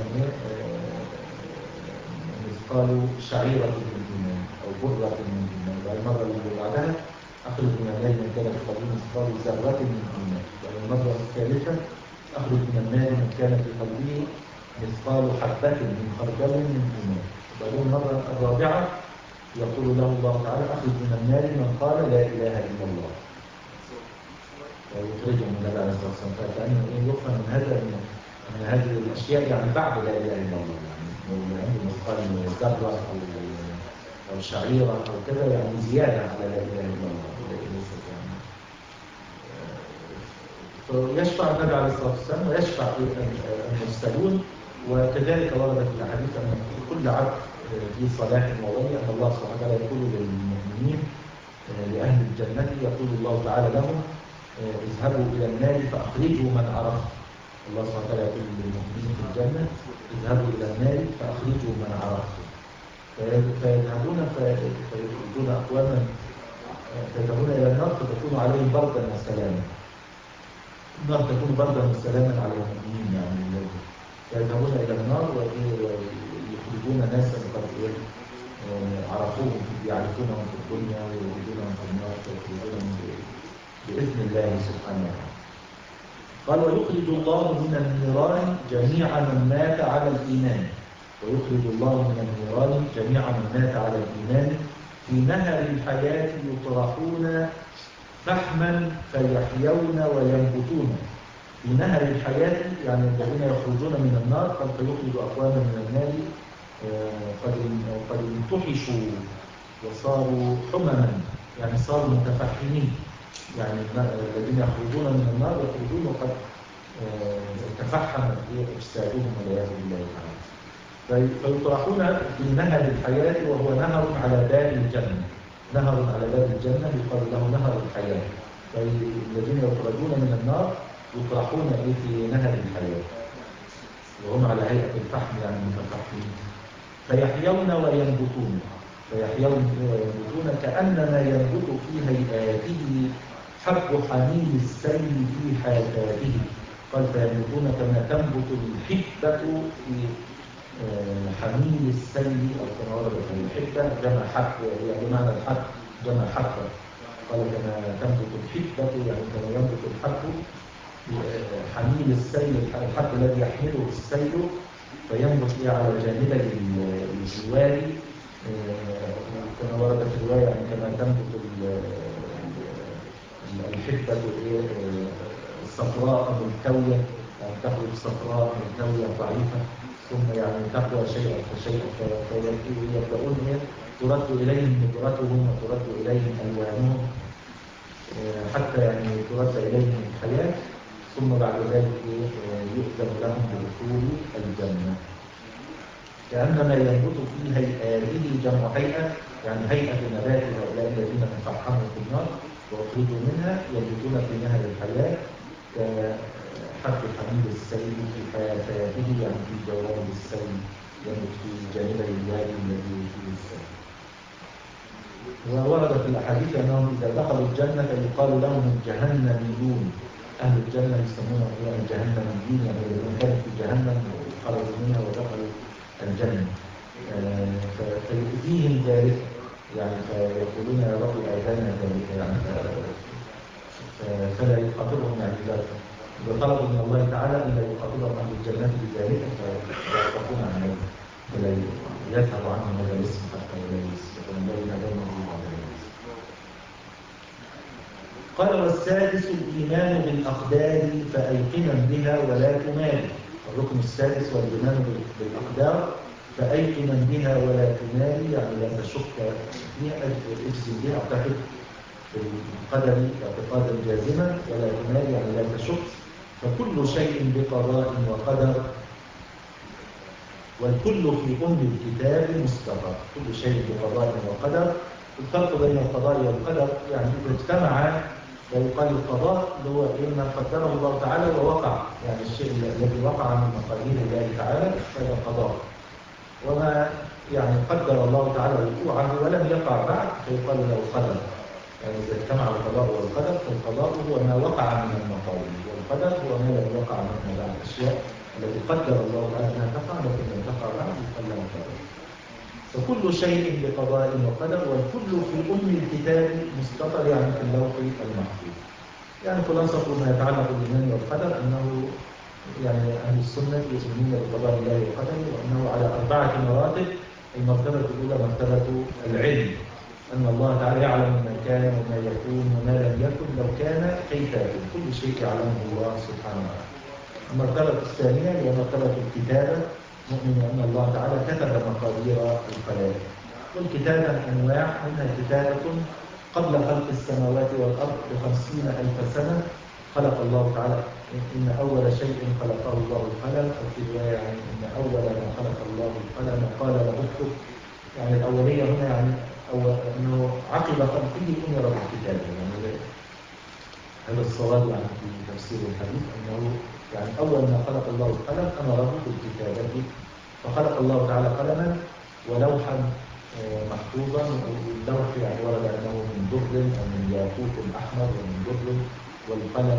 Speaker 1: مثقال شعيرة من الإيمان أو برة من الإيمان. والمرة اللي بعدها أخرج من النار من كان في قلبه مثقال ذرة من الإيمان. والمرة الثالثة أخرج من النار من كان في قلبه مثقال حبة من خردل من الإيمان. وبعدين المرة الرابعة يقول له الله تعالى أخرج من النار من قال لا إله إلا الله، ويخرجه من النبي عليه الصلاة والسلام. فكأنه يفهم من هذا من هذه الأشياء يعني بعد لا إله إلا الله، يعني عنده مثقال ذرة أو أو شعيرة أو كذا، يعني زيادة على لا إله إلا الله. فيشفع النبي عليه الصلاة والسلام ويشفع المرسلون. وكذلك ورد في الحديث أن كل عبد في صلاح وولي أن الله سبحانه وتعالى يقول للمؤمنين لأهل الجنة، يقول الله تعالى لهم اذهبوا إلى النار فأخرجوا من عرفت. الله سبحانه وتعالى يقول للمؤمنين في الجنة اذهبوا إلى النار فأخرجوا من عرفت. فيذهبون فيخرجون أقواما، فيذهبون إلى النار فتكون عليهم بردا وسلاما. النار تكون بردا وسلاما على المؤمنين يعني. فيذهبون إلى النار ويخرجون ناسا قد عرفوهم يعرفونهم في الدنيا ويخرجونهم في النار ويخرجونهم بإذن الله سبحانه وتعالى. قال ويخرج الله من النيران جميع من مات على الإيمان. ويخرج الله من النيران جميع من مات على الإيمان في نهر الحياة يطرحون فحما فيحيون وينبتون. في نهر الحياة يعني الذين يخرجون من النار، قد فيخرج أقواما من النار قد قد انتحشوا وصاروا حمما، يعني صاروا متفحمين. يعني الذين يخرجون من النار يخرجون وقد تفحمت أجسادهم والعياذ بالله تعالى. فيطرحون في نهر الحياة، وهو نهر على باب الجنة. نهر على باب الجنة يقال له نهر الحياة. فالذين يخرجون من النار يطرحون في نهر الحياة وهم على هيئة الفحم يعني متفحمين. فيحيون وينبتون. فيحيون وينبتون كأنما ينبت في هيئاته حب حميل السيل في حافاته. قال فينبتون كما تنبت الحبة في حميل السيل، أو كما ورد في الحبة جمع حب، يعني بمعنى الحب جمع حبة. قال كما تنبت الحبة يعني كما ينبت الحب حميل السيل، الحب الذي يحمله السيل فينبت على جانبي الجوار. كما ورد في الرواية يعني كما تنبت الحبة الصفراء ملتوية، يعني تخرج صفراء ملتوية ضعيفة ثم يعني تقوى شيئا فشيئا. فيبدأون ترد إليهم نظرتهم وترد إليهم ألوانهم حتى يعني ترد إليهم الحياة، ثم بعد ذلك يؤذن لهم بدخول الجنة. كأنما ينبت في هيئاته جمع هيئة، يعني هيئة نبات هؤلاء الذين تفحموا في النار وأخرجوا منها، ينبتون في نهر الحياة كحب حميد السيل في حياته، يعني في جوانب السيل ينبت في جانبي الوادي الذي فيه السيل. وورد في الأحاديث أنهم إذا دخلوا الجنة يقال لهم الجهنميون. أهل الجنة يسمونه الجهنميين، يعني الذين كانوا في جهنم خرجوا منها ودخلوا الجنة. فيؤذيهم ذلك، يعني فيقولون يا رب آذانا ذلك، يعني فلا يخاطبهم يعني ذلك. وطلبوا من الله تعالى أن لا يخاطبهم أهل الجنة بذلك فيعرفون عن ذلك ولا يذهب عنهم هذا الاسم حتى ولا يستقبلون بينهم. قال والسادس الإيمان بالأقدار فأيقنا بها ولا تماري. الركن السادس والإيمان بالأقدار فأيقنا بها ولا تماري، يعني لا تشك فيها، اجزم بها، اعتقد بالقدر اعتقادا جازما، ولا تماري يعني لا تشك. فكل شيء بقضاء وقدر، والكل في أم الكتاب مستقر. كل شيء بقضاء وقدر. الفرق بين القضاء والقدر يعني إذا اجتمع فيقال القضاء اللي هو ما قدره الله تعالى ووقع، يعني الشيء الذي وقع من مقادير الله تعالى هذا قضاء. وما يعني قدر الله تعالى وقوعه ولم يقع بعد فيقال له قدر. يعني إذا اجتمع القضاء والقدر فالقضاء هو ما وقع من المقادير، والقدر هو ما لم يقع منها بعد، الأشياء التي قدر الله تعالى أنها تقع لكن لم تقع بعد يقال لها قدر. فكل شيء بقضاء وقدر، والكل في أم الكتاب مستقر، يعني في اللوح المحفوظ. يعني خلاصة ما يتعلق بالإيمان والقدر أنه يعني أهل السنة يؤمنون بقضاء الله وقدره، وأنه على أربعة مراتب. المرتبة الأولى مرتبة العلم، أن الله تعالى يعلم ما كان وما يكون وما لم يكن، لو كان كيف يكون، كل شيء يعلمه الله سبحانه وتعالى. المرتبة الثانية هي مرتبة الكتابة، نؤمن أن الله تعالى كتب مقادير الخلائق. والكتابة أنواع، منها كتابة قبل خلق السماوات والأرض بخمسين ألف سنة خلق الله تعالى، إن أول شيء خلقه الله القلم، وفي رواية يعني إن أول ما خلق الله القلم قال له اكتب. يعني الأولية هنا يعني أول أنه عقب خلقه أمر بالكتابة، يعني هذا الصواب يعني في تفسير الحديث، أنه يعني أول ما خلق الله القلم أمره بالكتابة، فخلق الله تعالى قلما ولوحا محفوظا. واللوح يعني ورد أنه من در أو من ياقوت أحمر ومن در، والقلم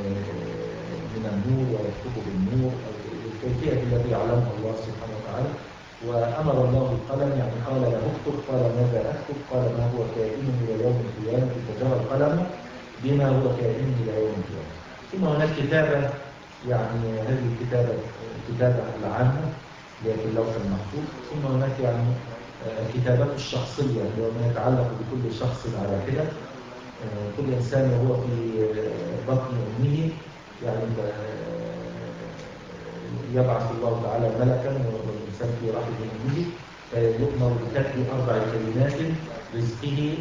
Speaker 1: من النور ويكتب بالنور، الكيفية التي يعلمها الله سبحانه وتعالى. وأمر الله القلم، يعني قال له اكتب، قال ماذا أكتب؟ قال ما هو كائن إلى يوم القيامة، فجرى القلم بما هو كائن إلى يوم القيامة. ثم هناك كتابة، يعني هذه الكتابة الكتابة العامة اللي هي في اللوح المحفوظ. ثم هناك يعني الكتابات الشخصية اللي هو ما يتعلق بكل شخص على كده. كل إنسان وهو في بطن أمه يعني يبعث الله تعالى ملكا والإنسان في رحم أمه يؤمر بكتب أربع كلمات: رزقه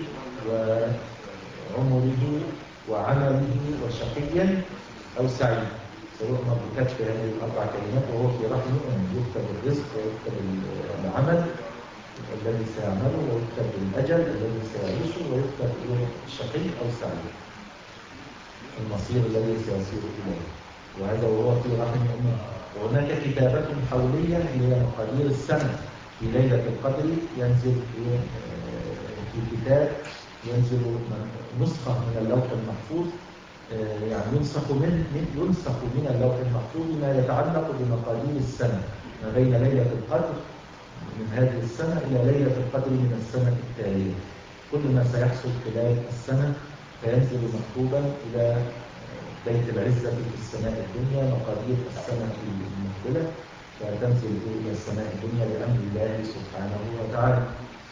Speaker 1: وعمره وعمله وشقيا أو سعيد. سيؤمر بكتب هذه الأربع كلمات وهو في رحم أمه، يكتب الرزق ويكتب العمل الذي سيعمله، ويكتب الأجل الذي سيعيشه، ويكتب الشقي أو سعيد، المصير الذي سيصير إليه، وهذا وهو في رحم أمه. وهناك كتابة حولية هي مقادير السنة. في ليلة القدر ينزل في كتاب، ينزل نسخة من اللوح المحفوظ، يعني ينسخ من ينسخ من اللوح المحفوظ ما يتعلق بمقادير السنة ما بين ليلة القدر من هذه السنة إلى ليلة القدر من السنة التالية. كل ما سيحصل خلال السنة فينزل مكتوبا إلى بيت العزة في السماء الدنيا، مقادير السنة المقبلة فتنزل إلى السماء الدنيا بأمر الله سبحانه وتعالى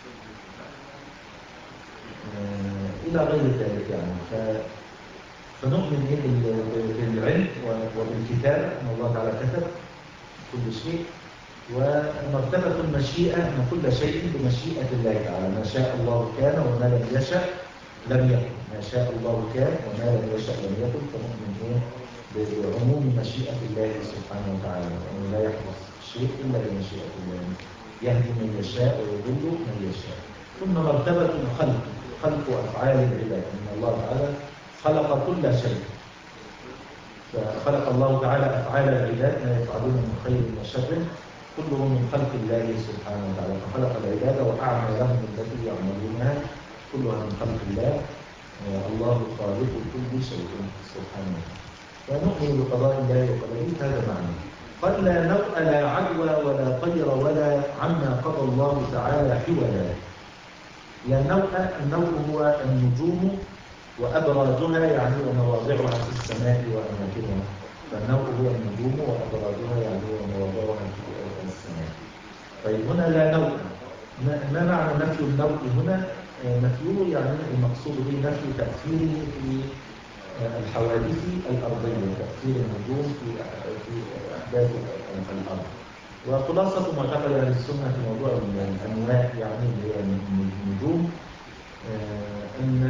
Speaker 1: إلى غير ذلك. يعني ف... فنؤمن بالعلم وبالكتابة أن الله تعالى كتب كل شيء. ومرتبة المشيئة أن كل شيء بمشيئة الله تعالى، ما شاء الله كان وما لم يشأ لم يكن، ما شاء الله كان وما لم يشأ لم يكن. فنؤمن إيه بعموم مشيئة الله سبحانه وتعالى، وأنه لا يحدث شيء إلا بمشيئة الله، يهدي من يشاء ويضل من يشاء. ثم مرتبة الخلق، خلق أفعال العباد، أن الله تعالى خلق كل شيء، فخلق الله تعالى أفعال العباد ما يفعلون من خير وشر كله من خلق الله سبحانه وتعالى. فخلق العباد وأعمالهم التي يعملونها كلها من خلق الله، الله خالق كل شيء سبحانه وتعالى. فنؤمن بقضاء الله وقدره هذا معنى. قال لا نوء لا عدوى ولا طير ولا عما قضى الله تعالى حولا. لا نوء، النوء هو النجوم وأبراجها يعني ومواضعها في السماء وأماكنها. فالنوء هو النجوم وأبراجها يعني ومواضعها في السماء. طيب هنا لا نوء، ما معنى نفي النوء هنا؟ نفيه يعني المقصود به نفي تأثيره في الحوادث الأرضية، تأثير النجوم في أحداث الأرض. وخلاصة معتقد أهل السنة في موضوع الأنواع يعني اللي هي النجوم آه أن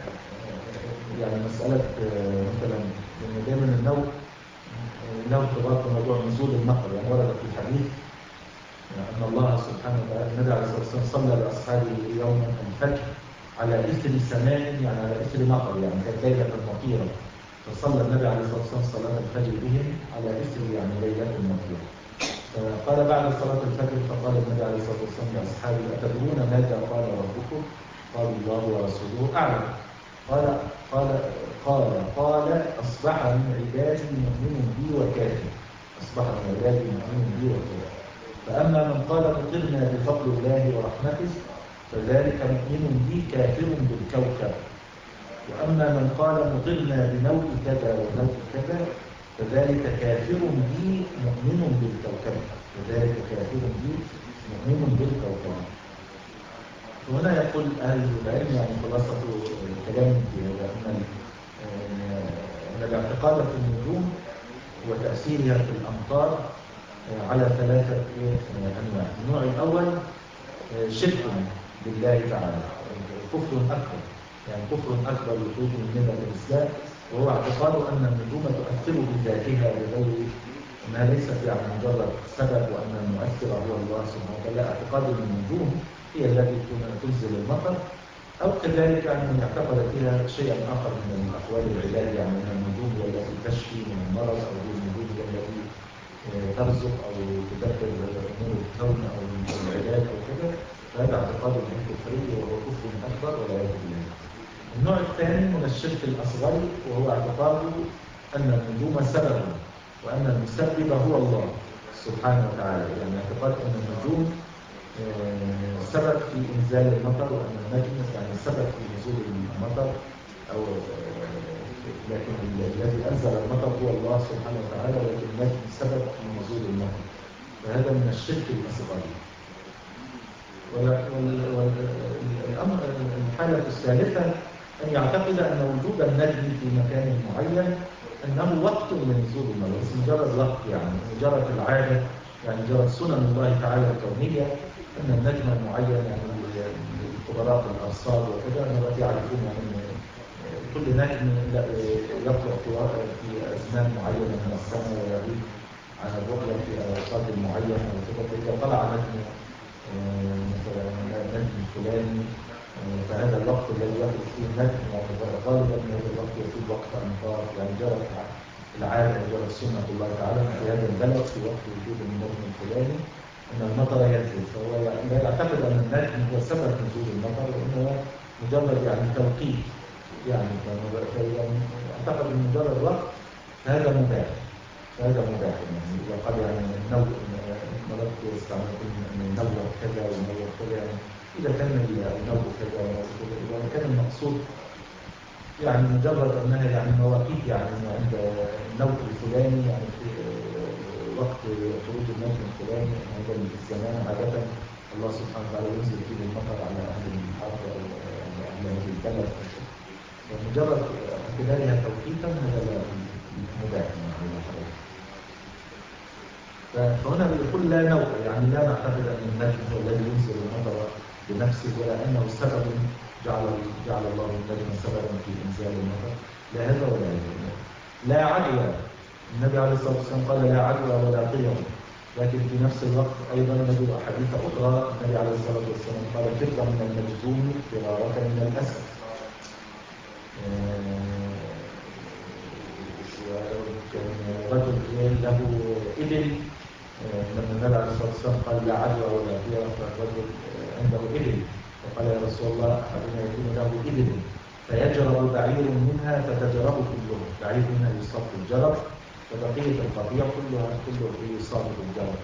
Speaker 1: آه يعني مسألة آه مثلا إن دايما النوم له ارتباط بموضوع نزول المطر، يعني ورد في الحديث أن الله سبحانه وتعالى النبي عليه الصلاة والسلام صلى لأصحابه يوم الفجر على إثر سماء، يعني على إثر مطر، يعني كانت ليلة مطيرة، فصلى النبي عليه الصلاة والسلام صلاة الفجر بهم على إثر يعني ليلة مطيرة. فقال بعد صلاة الفجر فقال النبي عليه الصلاة والسلام لأصحابه أتدرون ماذا قال ربكم؟ قالوا الله ورسوله أعلم. قال قال قال قال أصبح من عبادي مؤمن بي وكافر. أصبح من عبادي مؤمن بي وكافر. فأما من قال مطرنا بفضل الله ورحمته فذلك مؤمن بي كافر بالكوكب. وأما من قال مطرنا بنوء كذا ونوء كذا فذلك كافر بي مؤمن بالكوكب. فذلك كافر بي مؤمن بالكوكب. وهنا يقول أهل العلم يعني خلاصة الكلام في هذا أن أن الاعتقاد في النجوم وتأثيرها في الأمطار على ثلاثة أنواع. النوع الأول شرك بالله تعالى، كفر أكبر، يعني كفر أكبر يخرج من ملة الإسلام، وهو اعتقاد أن النجوم تؤثر بذاتها بغير أنها ليست يعني مجرد سبب وأن المؤثر هو الله سبحانه وتعالى. اعتقاد أن النجوم هي التي تنزل المطر، أو كذلك أن يعتقد فيها شيئا آخر من الأقوال العلاج، يعني أن النجوم هي التي تشفي من المرض، أو النجوم هي التي ترزق أو تدبر أمور الكون أو العلاج أو كذا. فهذا اعتقاد من كفري وهو كفر أكبر والعياذ بالله. النوع الثاني من الشرك الأصغر وهو اعتقاد أن النجوم سبب وأن المسبب هو الله سبحانه وتعالى، يعني اعتقاد أن النجوم سبب في إنزال المطر، وأن النجم يعني سبب في نزول المطر، أو لكن الذي أنزل المطر هو الله سبحانه وتعالى، ولكن النجم سبب في نزول المطر. فهذا من الشرك الأصغر. والأمر الحالة الثالثة أن يعتقد أن وجود النجم في مكان معين أنه وقت لنزول المطر، بس مجرد وقت، يعني مجرد العادة، يعني مجرد سنن الله تعالى الكونية، أن النجم المعين يعني الخبراء الأرصاد وكذا التي يعرفون أن كل نجم يطلع في أزمان معينة من السنة ويغيب عن الرؤية في أوقات معينة وكذا. فإذا طلع نجم مثلا النجم الفلاني فهذا الوقت الذي يخرج فيه النجم غالبا من هذا الوقت يكون وقت أمطار، يعني جرت العادة وجرت سنة الله تعالى في هذا البلد في وقت وجود النجم الفلاني أن المطر ينزل. فهو لا يعتقد أن النجم هو سبب نزول المطر، وإنه مجرد يعني توقيت، يعني أعتقد أن مجرد وقت هذا مباح. هذا مباح يعني إذا قال يعني النوع مرات يستعملون أن النوع كذا والنوع كذا، يعني إذا كان النوع كذا إذا كان المقصود يعني مجرد أنها يعني مواقيت، يعني عند النوع الفلاني يعني في وقت خروج النجم الفلاني هذا الزمان عادة الله سبحانه وتعالى ينزل فيه المطر على أهل الأرض أو أهل هذه البلد. ومجرد اعتبارها توقيتا هذا مباح يعني. فهنا بيقول لا نوع، يعني لا نعتقد أن النجم هو الذي ينزل المطر بنفسه، ولا أنه سبب جعل جعل الله النجم سببا في إنزال المطر، لا هذا ولا هذا. لا عدوى، النبي عليه الصلاة والسلام قال لا عدوى ولا طير، لكن في نفس الوقت أيضا نجد أحاديث أخرى النبي عليه الصلاة والسلام قال فر من المجذوم فرارك من الأسد. وكان رجل له إبل، لما النبي عليه الصلاة والسلام قال لا عدوى ولا طير، فالرجل عنده إبل فقال يا رسول الله أحدنا يكون له إبل فيجرب بعير منها فتجرب كله، بعير منها يصاب بالجرب فبقية القطيع كلها كله يصاب بالجرب.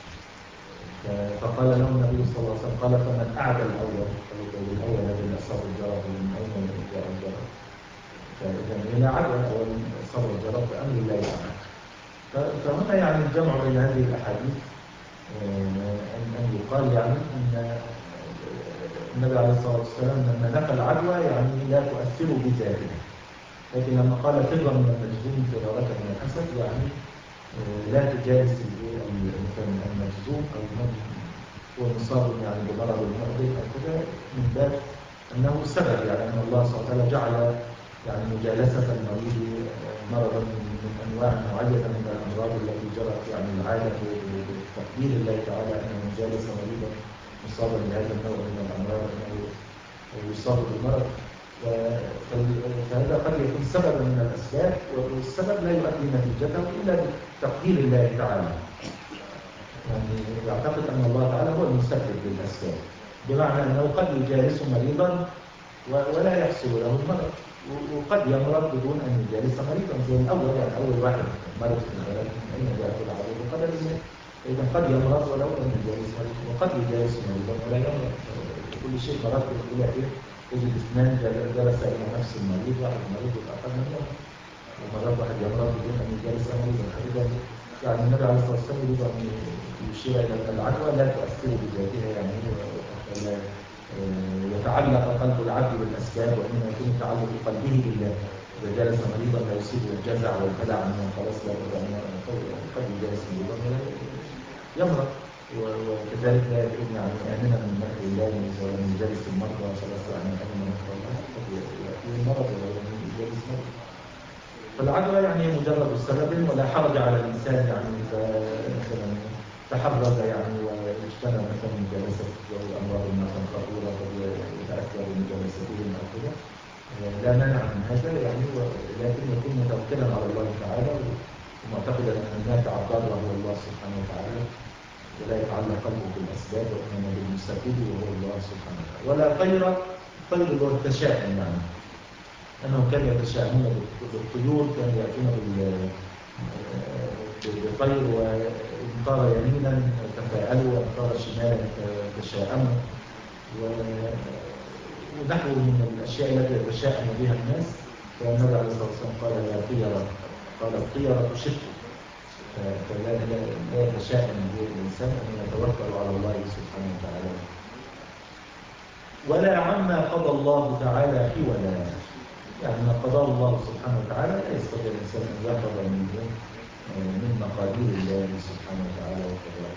Speaker 1: فقال له النبي صلى الله عليه وسلم قال فمن أعدى الأول؟ قال الأول الذي أصاب الجرب من أين جاء الجرب؟ فإذا هنا عدوى أو أصاب الجرب بأمر الله تعالى. فهنا يعني الجمع بين هذه الأحاديث أن يقال يعني أن النبي عليه الصلاة والسلام لما نفى العدوى يعني لا تؤثر بذاتها، لكن لما قال فر من المجذوم فرارك من الأسد يعني لا تجالس المجذوم أو من هو مصاب يعني بمرض المعدل أو كذا، من باب أنه سبب، يعني أن الله سبحانه وتعالى جعل يعني مجالسة المريض مرضا من أنواع نوعية من الأمراض التي جرت يعني العادة بتقدير الله تعالى أنه مجالس مريضا مصابا بهذا النوع من الأمراض أنه يصاب بالمرض، فهذا قد يكون سببا من الأسباب، والسبب لا يؤدي نتيجته إلا بتقدير الله تعالى. يعني يعتقد أن الله تعالى هو المسبب للأسباب، بمعنى أنه قد يجالس مريضا ولا يحصل له المرض، وقد يمرض بدون أن يجالس مريضا زي الأول، يعني أول واحد مرض في البلد من أين جاءت العدوى بقدر الله، إذا قد يمرض ولو لم يجالس مريضا، وقد يجالس مريضا ولا يمرض. كل شيء مرض يقول إيه، تجد اثنان جلس إلى نفس المريض، واحد مريض والآخر من يمرض، ومرات واحد يمرض بدون أن يجالس مريضا. فإذا يعني النبي عليه الصلاة والسلام يريد أن يشير إلى أن العدوى لا تؤثر بذاتها، يعني لا يتعلق قلب العبد بالأسباب، وإنما يكون تعلق قلبه بالله. إذا جالس مريضا لا يصيبه الجزع والهلع أنه خلاص لا بد أن قد يجالس مريضا ولا يمرض، وكذلك لا يكون يعني آمنا من مكر الله ومن جالس المرضى خلاص يعني آمن من مكر الله، قد يأتيه المرض ولا يجالس مرض. فالعدوى يعني مجرد سبب، ولا حرج على الإنسان يعني إذا مثلا تحرز يعني واجتنب مثلا مجالسة الأمراض مثلا خطورة قد يتأثر بمجالستهم أو كذا، لا مانع من هذا يعني، لكن يكون متوكلا على الله تعالى ومعتقدا أن النافع الضار هو الله سبحانه وتعالى، ولا يتعلق قلبه بالأسباب وإنما بالمسبب وهو الله سبحانه وتعالى. ولا طير، الطير اللي هو التشاؤم، يعني أنهم كانوا يتشاءمون بالطيور، كانوا يأتون بالطير وإن طار يمينا تفاءلوا وإن طار شمالا تشاءموا، ونحو من الأشياء التي يتشاءم بها الناس. فالنبي عليه الصلاة والسلام قال يا طيرة، قال الطيرة تشك، فلا لا يتشاءم به الإنسان أن يتوكل على الله سبحانه وتعالى. ولا عما قضى الله تعالى حولا، يعني ما قضاه الله سبحانه وتعالى لا يستطيع الإنسان أن يهرب منه من مقادير الله سبحانه وتعالى وقضائه.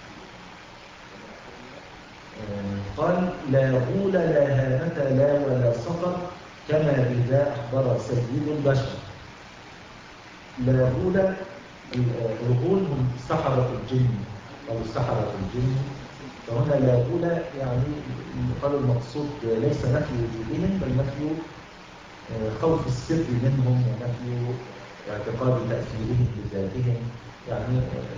Speaker 1: قال لا غول لا هامة لا ولا صفر كما بذا أخبر سيد البشر. لا غول، الغول هم سحرة الجن أو سحرة الجن، فهنا لا غول يعني قالوا المقصود ليس نفي وجودهم بل نفي خوف السر منهم ونفي اعتقاد تأثيرهم بذاتهم. يعني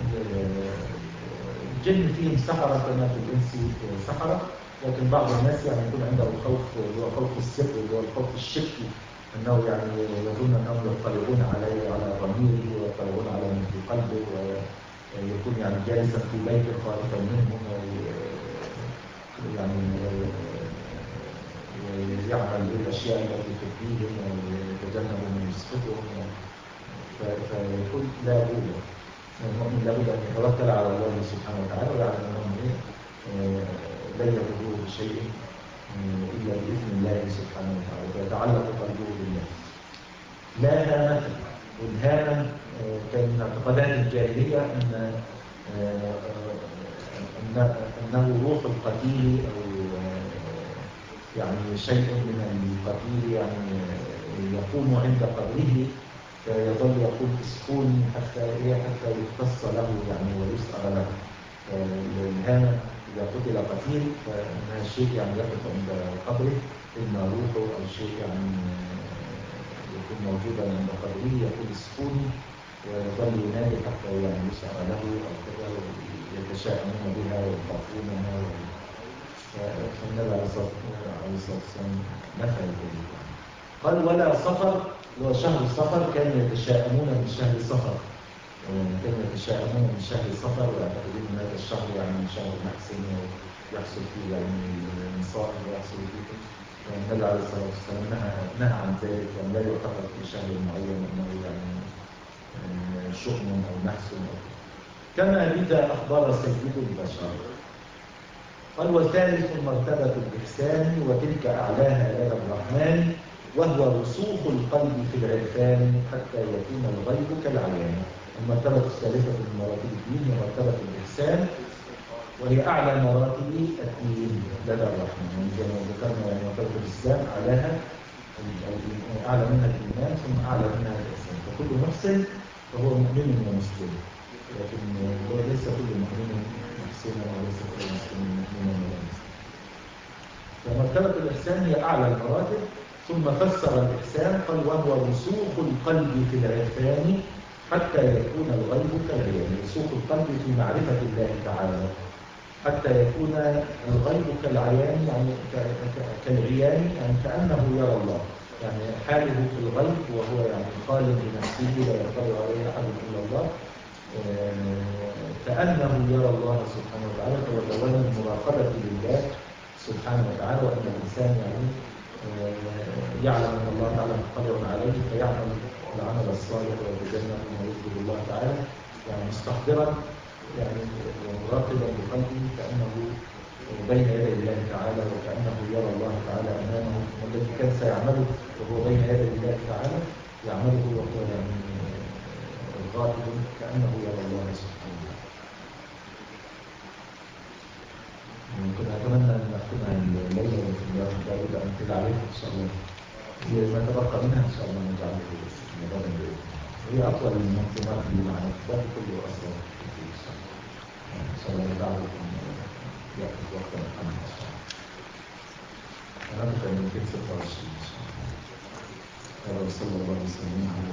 Speaker 1: الجن فيهم سحرة كما في الإنس سحرة، لكن بعض الناس يعني يكون عنده الخوف اللي هو خوف السر اللي هو الخوف الشكي، أنه يعني يظن أنهم يطلعون عليه على ضميره ويطلعون على من في قلبه، ويكون يعني جالسا في بيت خائفا منهم يعني يعمل بالأشياء التي تفيدهم ويتجنب من يسقطهم، فيقول لا بد المؤمن لابد أن يتوكل على الله سبحانه وتعالى ويعلم أنه لا يضره بشيء إلا بإذن الله سبحانه وتعالى، فيتعلق قلبه بالله. لا هامة، والهامة كان من اعتقادات الجاهلية أن أنه روح القتيل أو يعني شيء من القتيل يعني يقوم عند قبره فيظل يقول اسكوني حتى إيه حتى يختص له يعني ويسأل له. الهامة إذا قتل قتيل فإنها شيء يعني يقف عند قبره، إما روحه أو شيء يعني يكون موجودا عند قبره يقول اسكوني، ويظل ينادي حتى يعني يسأل له أو كذا، ويتشاءمون بها ويخافونها. فالنبي عليه الصلاة والسلام نفى ذلك. قال ولا صفر، وشهر الصفر كانوا يتشاءمون من شهر صفر، كانوا يتشاءمون من شهر صفر ويعتقدون ان هذا الشهر يعني شهر محسن ويحصل فيه يعني المصائب ويحصل فيه. فالنبي عليه الصلاة والسلام نهى نهى عن ذلك، يعني لا يعتقد في شهر معين انه يعني شؤم او نحس. كما بذا اخبر سيد البشر. قال وثالث مرتبة الإحسان وتلك أعلاها لدى الرحمن، وهو رسوخ القلب في العرفان حتى يكون الغيب كالعيان. المرتبة الثالثة من مراتب الدين هي مرتبة الإحسان، وهي أعلى مراتب الدين لدى الرحمن. يعني زي ما ذكرنا يعني مرتبة الإسلام أعلاها أعلى منها الإيمان، ثم أعلى منها الإحسان. فكل محسن فهو مؤمن ومسلم، لكن ليس كل مؤمن محسنا وليس كل مسلم مؤمنا ولا مسلم. فمرتبة الإحسان هي أعلى المراتب. ثم فسر الإحسان قال وهو رسوخ القلب في العرفان حتى يكون الغيب كالعيان. رسوخ القلب في معرفة الله تعالى حتى يكون الغيب كالعيان، يعني كالعيان، يعني كأنه يرى الله، يعني حاله في الغيب وهو يعني خالد بنفسه لا يطلع عليه أحد إلا الله، كأنه يرى الله سبحانه وتعالى. فهو دوام المراقبة لله سبحانه وتعالى، وأن الإنسان يعني يعلم أن الله تعالى مطلع عليه فيعمل العمل الصالح ويتجنب ما يغضب الله تعالى، يعني مستحضرا يعني ومراقبا بقلبه كأنه بين يدي الله تعالى، وكأنه يرى الله تعالى أمامه، والذي كان سيعمله وهو بين يدي الله تعالى يعمله وهو يعني غائب كأنه يرى الله سبحانه وتعالى. ممكن أتمنى أن نختمها الليلة وفي داود أمثلة عليها إن شاء الله. ما تبقى منها إن شاء الله نجعله مدادا بإذن الله. هي أطول من المنظومات اللي معنا الكتاب كله أصلا إن شاء الله. إن شاء الله ندعوكم يأخذ وقتا أقل إن شاء الله. أنا أتوقع من كتاب ستة وعشرين إن شاء الله. صلى الله عليه وسلم.